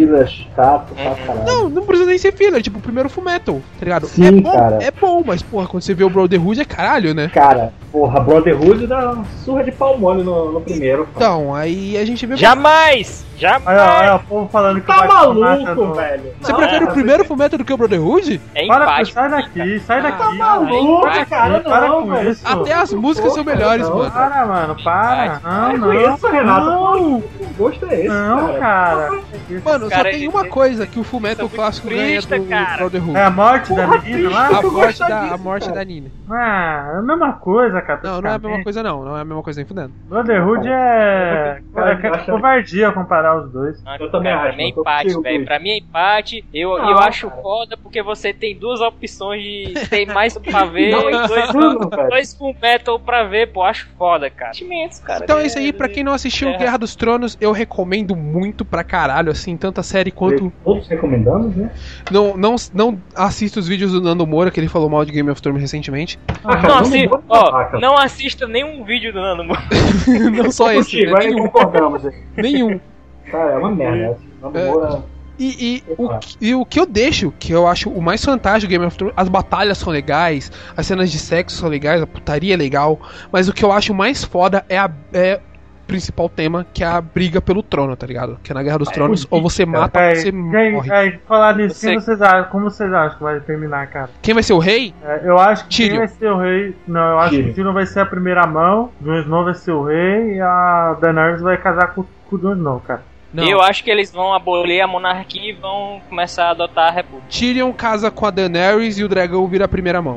Não precisa nem ser filler, tipo o primeiro Fullmetal, tá ligado? Sim, é bom, mas porra, quando você vê o Brotherhood é caralho, né? Cara, porra, Brotherhood dá uma surra de pau mole no primeiro. Então, aí a gente vê... Jamais! Olha o povo falando que tá maluco, velho. Você prefere o primeiro Fullmetal do que o Brotherhood? É empático. Sai daqui. Tá maluco, cara, para não, com velho. isso. Até as músicas são melhores, mano. Para, mano, para. Não. Isso, Renato. Não. Gosto é esse, não, cara. Mano, só tem uma coisa que o Fullmetal clássico ganha do Brotherhood. É a morte da menina lá? A morte da Nina. É a mesma coisa, cara. Não é a mesma coisa não. Não é a mesma coisa nem fudendo. Brotherhood é covardia comparar os dois. Eu também acho. Pra mim é empate, velho. Pra mim é empate. Eu acho foda porque você tem duas opções de... Tem mais pra ver. Dois Fullmetal pra ver, pô. Acho foda, cara. Cara. Então é isso aí. Pra quem não assistiu Guerra dos Tronos, eu recomendo muito pra caralho, assim, tanto a série quanto... Todos recomendamos, né? Não assista os vídeos do Nando Moura, que ele falou mal de Game of Thrones recentemente. Não assista nenhum vídeo do Nando Moura. Não só esse, né? Nenhum. Concordamos. Nenhum. Cara, é uma merda. Nando Moura... E o que eu deixo, que eu acho o mais fantástico do Game of Thrones, as batalhas são legais, as cenas de sexo são legais, a putaria é legal, mas o que eu acho mais foda é principal tema, que é a briga pelo trono, tá ligado? Que é na Guerra dos Tronos, ou você mata ou você morre. Falar nisso, como vocês acham que vai terminar, cara? Quem vai ser o rei? Eu acho que Tyrion. quem vai ser o rei... Não, eu acho que o Tyrion vai ser a primeira mão, o Jon Snow vai ser o rei e a Daenerys vai casar com o Jon Snow, cara. Não. Eu acho que eles vão abolir a monarquia e vão começar a adotar a república. Tyrion casa com a Daenerys e o dragão vira a primeira mão.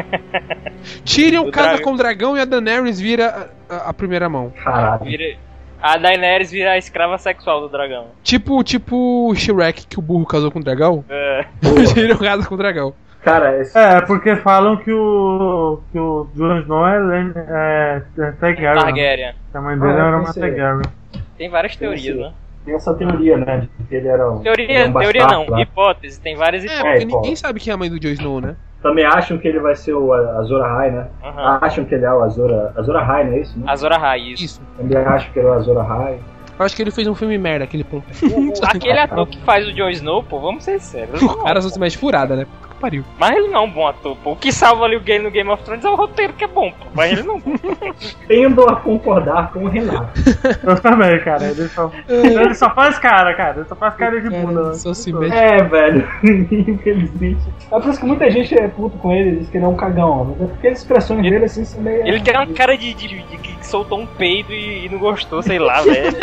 Tyrion casa com o dragão e a Daenerys vira a primeira mão. Caralho. A Daenerys vira a escrava sexual do dragão. Tipo o Shrek, que o burro casou com o dragão. O Tyrion casa com o dragão. Cara, porque falam que o Jon Snow é Targaryen. A mãe dele era uma Targaryen. Tem várias teorias, né? Tem essa teoria, né? De que ele era um. Teoria não, lá. Hipótese, tem várias hipóteses. Porque ninguém sabe quem é a mãe do Jon Snow, né? Também acham que ele vai ser o Azor Ahai, né? Acham que ele é o Azor Ahai, não é isso? Né? Azor Ahai, isso. Também acham que ele é o Azor Ahai. Eu acho que ele fez um filme merda, aquele ponto. Aquele ator que faz o Jon Snow, pô, vamos ser sérios. O cara só se mexe furada, né? Puta que pariu. Mas ele não é um bom ator, pô. O que salva ali o game no Game of Thrones é o roteiro que é bom, pô. Mas ele não. Tendo a concordar com o Renato. Eu também, cara. Ele só faz cara. Ele só faz cara de bunda. Só se mexe. Velho. Infelizmente. É por isso que muita gente é puto com ele, diz que ele é um cagão. Mas é porque as expressões dele, assim, são meio... Ele tem uma cara de que soltou um peido e não gostou, sei lá, velho.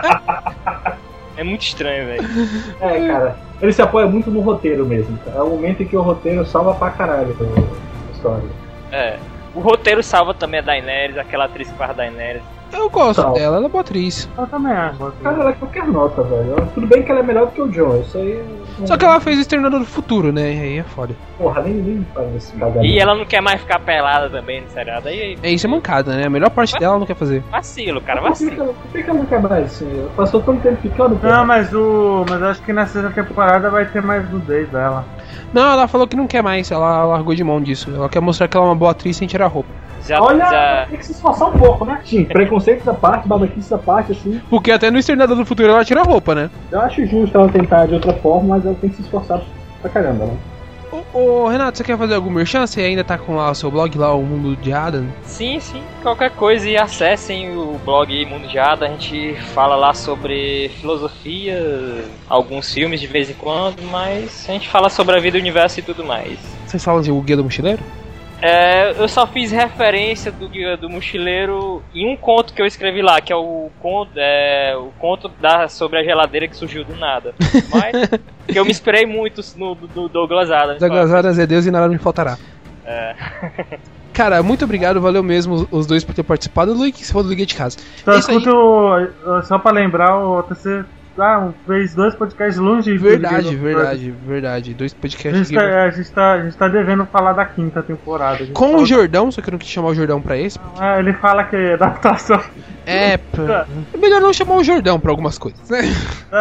É muito estranho, velho. Cara, ele se apoia muito no roteiro mesmo. É o momento em que o roteiro salva pra caralho a história. O roteiro salva também a Daenerys, aquela atriz que faz a Daenerys. Eu gosto dela, ela é boa atriz. Eu também acho. Cara, ela é qualquer nota, velho. Tudo bem que ela é melhor do que o Jon, isso aí... Só que ela fez o Exterminador do Futuro, né? Aí é foda. Porra, nem faz esse cagado. E ela não quer mais ficar pelada também no seriado. Isso é mancada, né? A melhor parte dela ela não quer fazer. Vacilo, cara, vacilo. Por que ela não quer mais assim? Passou tanto tempo ficando, pô. Não, mas acho que na sexta temporada vai ter mais nudez dela. Não, ela falou que não quer mais, ela largou de mão disso. Ela quer mostrar que ela é uma boa atriz sem tirar a roupa. Tem que se esforçar um pouco, né? Sim, preconceito da parte, babaquice da parte, assim. Porque até no Exterminador do Futuro ela tira a roupa, né? Eu acho justo ela tentar de outra forma, mas ela tem que se esforçar pra caramba, né? Ô, Renato, você quer fazer algum merchan? Você ainda tá com lá o seu blog, lá, o Mundo de Adam? Sim, qualquer coisa, e acessem o blog Mundo de Ada. A gente fala lá sobre filosofia, alguns filmes de vez em quando, mas a gente fala sobre a vida, o universo e tudo mais. Vocês falam de O Guia do Mochileiro? Eu só fiz referência do Guia do Mochileiro em um conto que eu escrevi lá, que é o conto sobre a geladeira que surgiu do nada. Mas que eu me inspirei muito no do Douglas Adams. Douglas Adams é Deus e nada me faltará. É. Cara, muito obrigado, valeu mesmo os dois por ter participado. Luiz, você falou do Liga de Casa. Então, escuta, só pra lembrar, o TC fez 2 podcasts longínquos. Verdade. 2 podcasts. A gente tá devendo falar da 5ª temporada. Com o Jordão, só que eu não quis chamar o Jordão pra esse. Ele fala que é adaptação. É melhor não chamar o Jordão pra algumas coisas, né?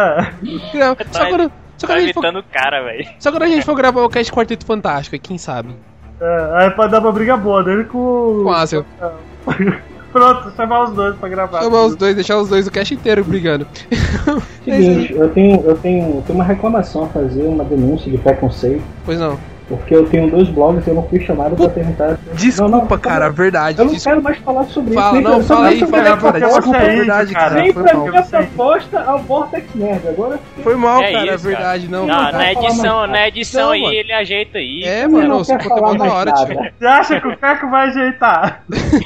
Tá evitando o cara, velho. Só quando a gente for gravar o cast Quarteto Fantástico, aí quem sabe? Aí pode dar uma briga boa dele com o Ansel. Pronto, chamar os dois pra gravar. Chamar os dois, deixar os dois o cast inteiro brigando. Seguinte, eu tenho uma reclamação a fazer, uma denúncia de preconceito. Pois não. Porque eu tenho 2 blogs e eu não fui chamado pra perguntar. Desculpa, cara, verdade. Eu não quero mais falar sobre isso. Fala aí, verdade, cara. Nem pra minha proposta ao Vortex Nerd. Agora foi mal, cara, isso, verdade. Não, na edição aí ele ajeita aí. Mano, você conta mal na hora, tio. Você acha que o Caco vai ajeitar?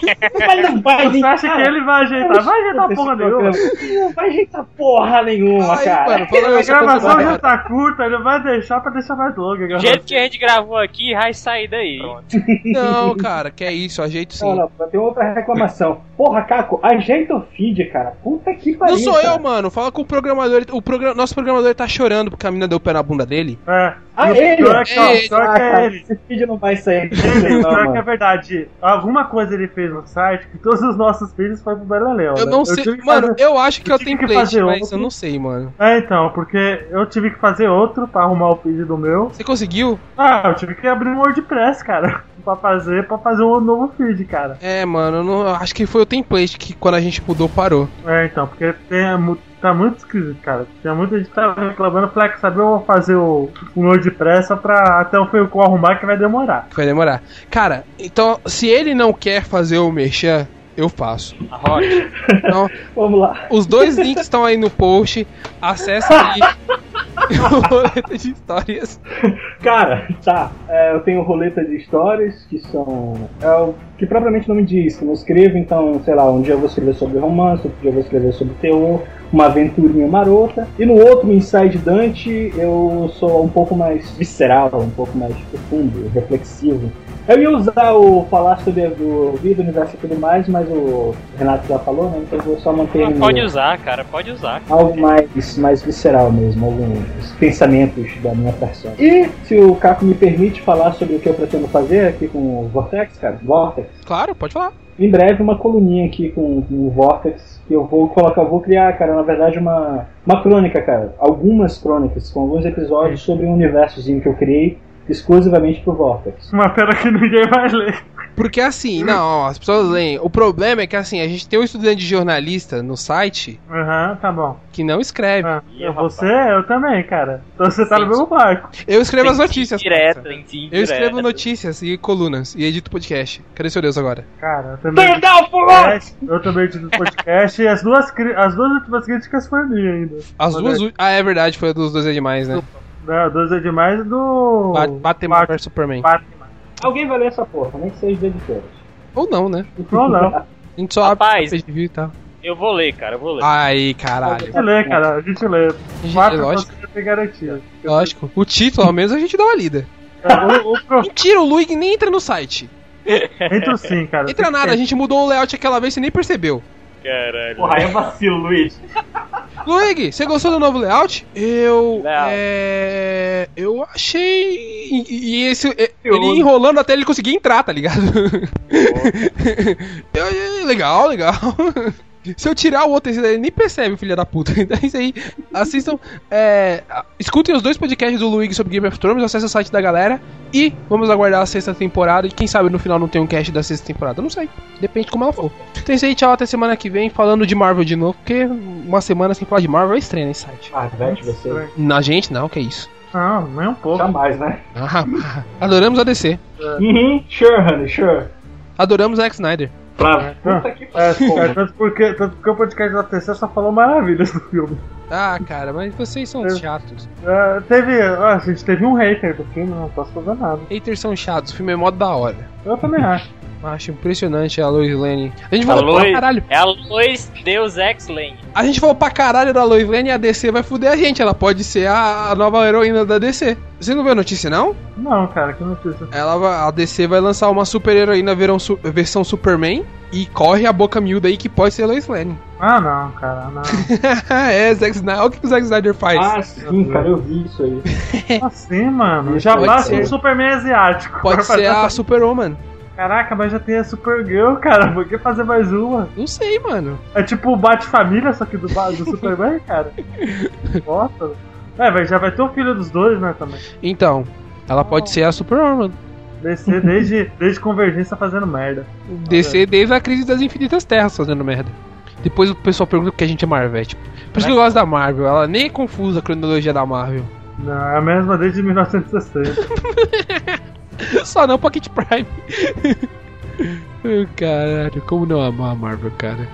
Você acha que ele vai ajeitar? Vai ajeitar porra nenhuma. Não vai ajeitar porra nenhuma, cara. A gravação já tá curta, ele vai deixar pra deixar mais longa. Do jeito que a gente gravou aqui, vai sair daí. Não, cara, que é isso, ajeito sim. Não, tem outra reclamação. Porra, Caco, ajeita o feed, cara. Puta que pariu. Não sou eu, mano. Fala com o programador. Nosso programador tá chorando porque a mina deu o pé na bunda dele. Ele? Esse feed não vai sair. Pior que é verdade. Alguma coisa ele fez no site que todos os nossos vídeos foram pro Beleléu. Eu não sei, mano. Eu acho que eu tenho template, mas eu não sei, mano. Então, porque eu tive que fazer outro pra arrumar o feed do meu. Você conseguiu? Eu tive que abrir um WordPress, cara. Pra fazer um novo feed, cara. Mano, eu não, acho que foi o template que quando a gente mudou parou. Então, porque tá muito esquisito, cara. Tinha muita gente que tava reclamando, falei, sabe, eu vou fazer um WordPress só pra até o Feio arrumar, que vai demorar. Cara, então, se ele não quer fazer o merchan, eu faço. Então, vamos lá. Os 2 links estão aí no post. Acessa aí. Roleta de histórias. Cara, tá. Eu tenho roleta de histórias que são. Que propriamente não me diz que eu escrevo, então, sei lá, um dia eu vou escrever sobre romance, outro dia eu vou escrever sobre terror, uma aventurinha marota. E no outro, Inside Dante, eu sou um pouco mais visceral, um pouco mais profundo, reflexivo. Eu ia falar sobre o vida, o universo e tudo mais, mas o Renato já falou, né? Então eu vou só manter ele. Pode usar, cara, pode usar. Algo mais visceral mesmo, alguns pensamentos da minha persona. E se o Caco me permite falar sobre o que eu pretendo fazer aqui com o Vortex, cara, Vortex. Claro, pode falar. Em breve uma coluninha aqui com o Vortex que eu vou criar, cara, na verdade uma crônica, cara. Algumas crônicas com alguns episódios sobre um universozinho que eu criei exclusivamente pro Vortex. Uma pena que ninguém vai ler. Porque assim, não, as pessoas leem. O problema é que assim, a gente tem um estudante de jornalista no site. Tá bom. Que não escreve. Eu também, cara. Então você tá no mesmo barco. Eu escrevo as notícias. Eu escrevo notícias e colunas e edito podcast. Cadê seu Deus agora? Cara, eu também edito podcast e as duas últimas críticas foram minhas ainda. As duas? É verdade, foi a dos 2 é demais, né? 2 é demais do Batman vs Superman. Alguém vai ler essa porra, nem que seja de editores. Ou não, né? Ou não. A gente só abre o review e tal. Eu vou ler, cara, eu vou ler. Aí, caralho. A gente lê, cara, a gente lê. Lógico. Tem garantia. Lógico. O título, ao menos, a gente dá uma lida. Mentira, o Luigi nem entra no site. Entra sim, cara. Entra nada, a gente mudou o layout aquela vez e você nem percebeu. Caralho. Porra, é vacilo, Luiz. Luigi, você gostou do novo layout? Eu achei. Ele enrolando até ele conseguir entrar, tá ligado? Legal. Se eu tirar o outro, ele nem percebe, filha da puta. Então é isso aí. Assistam. Escutem os 2 podcasts do Luigi sobre Game of Thrones. Acessem o site da galera. E vamos aguardar a 6ª temporada. E quem sabe no final não tem um cast da 6ª temporada. Não sei. Depende de como ela for. Então é isso aí. Tchau. Até semana que vem. Falando de Marvel de novo. Porque uma semana sem falar de Marvel é estranho nesse site. Vete você. Na gente, não. Que é isso. Não, nem um pouco. Jamais, né? Adoramos a DC. Sure, honey, sure. Adoramos a Zack Snyder. Pra puta que Tanto porque o podcast da TC só falou maravilhas do filme. Ah, cara, mas vocês são chatos. A gente teve um hater do filme, não posso fazer nada. Haters são chatos, o filme é mó da hora. Eu também acho. Acho impressionante a Lois Lane. A gente falou pra caralho. É a Lois Deus Ex Lane. A gente falou pra caralho da Lois Lane e a DC vai fuder a gente. Ela pode ser a nova heroína da DC. Você não viu a notícia, não? Não, cara, que notícia. A DC vai lançar uma super heroína versão Superman e corre a boca miúda aí que pode ser a Lois Lane. Ah, não, cara, não. Zack Snyder. Olha o que o Zack Snyder faz. Ah, sim, cara, eu vi isso aí. Assim, mano. Já basta um Superman asiático. Pode ser a Superwoman. Caraca, mas já tem a Supergirl, cara. Por que fazer mais uma? Não sei, mano. É tipo o Bate-Família, só que do Superman, cara. Nossa. Mas já vai ter o filho dos dois, né, também. Então, ela pode ser a Superwoman. DC desde Convergência fazendo merda. DC desde a Crise das Infinitas Terras fazendo merda. Depois o pessoal pergunta por que a gente é Marvel. Tipo, por isso que eu gosto da Marvel. Ela nem é confusa a cronologia da Marvel. Não, é a mesma desde 1960. Só não Pocket Prime. Caralho, como não amar a Marvel, cara?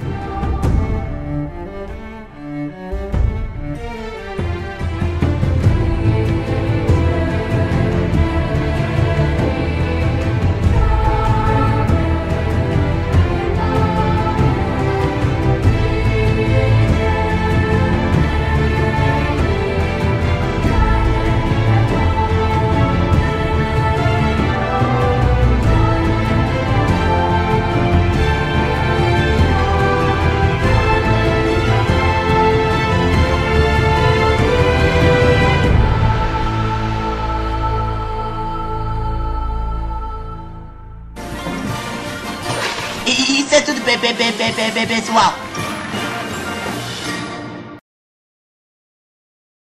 Isso é tudo, pessoal.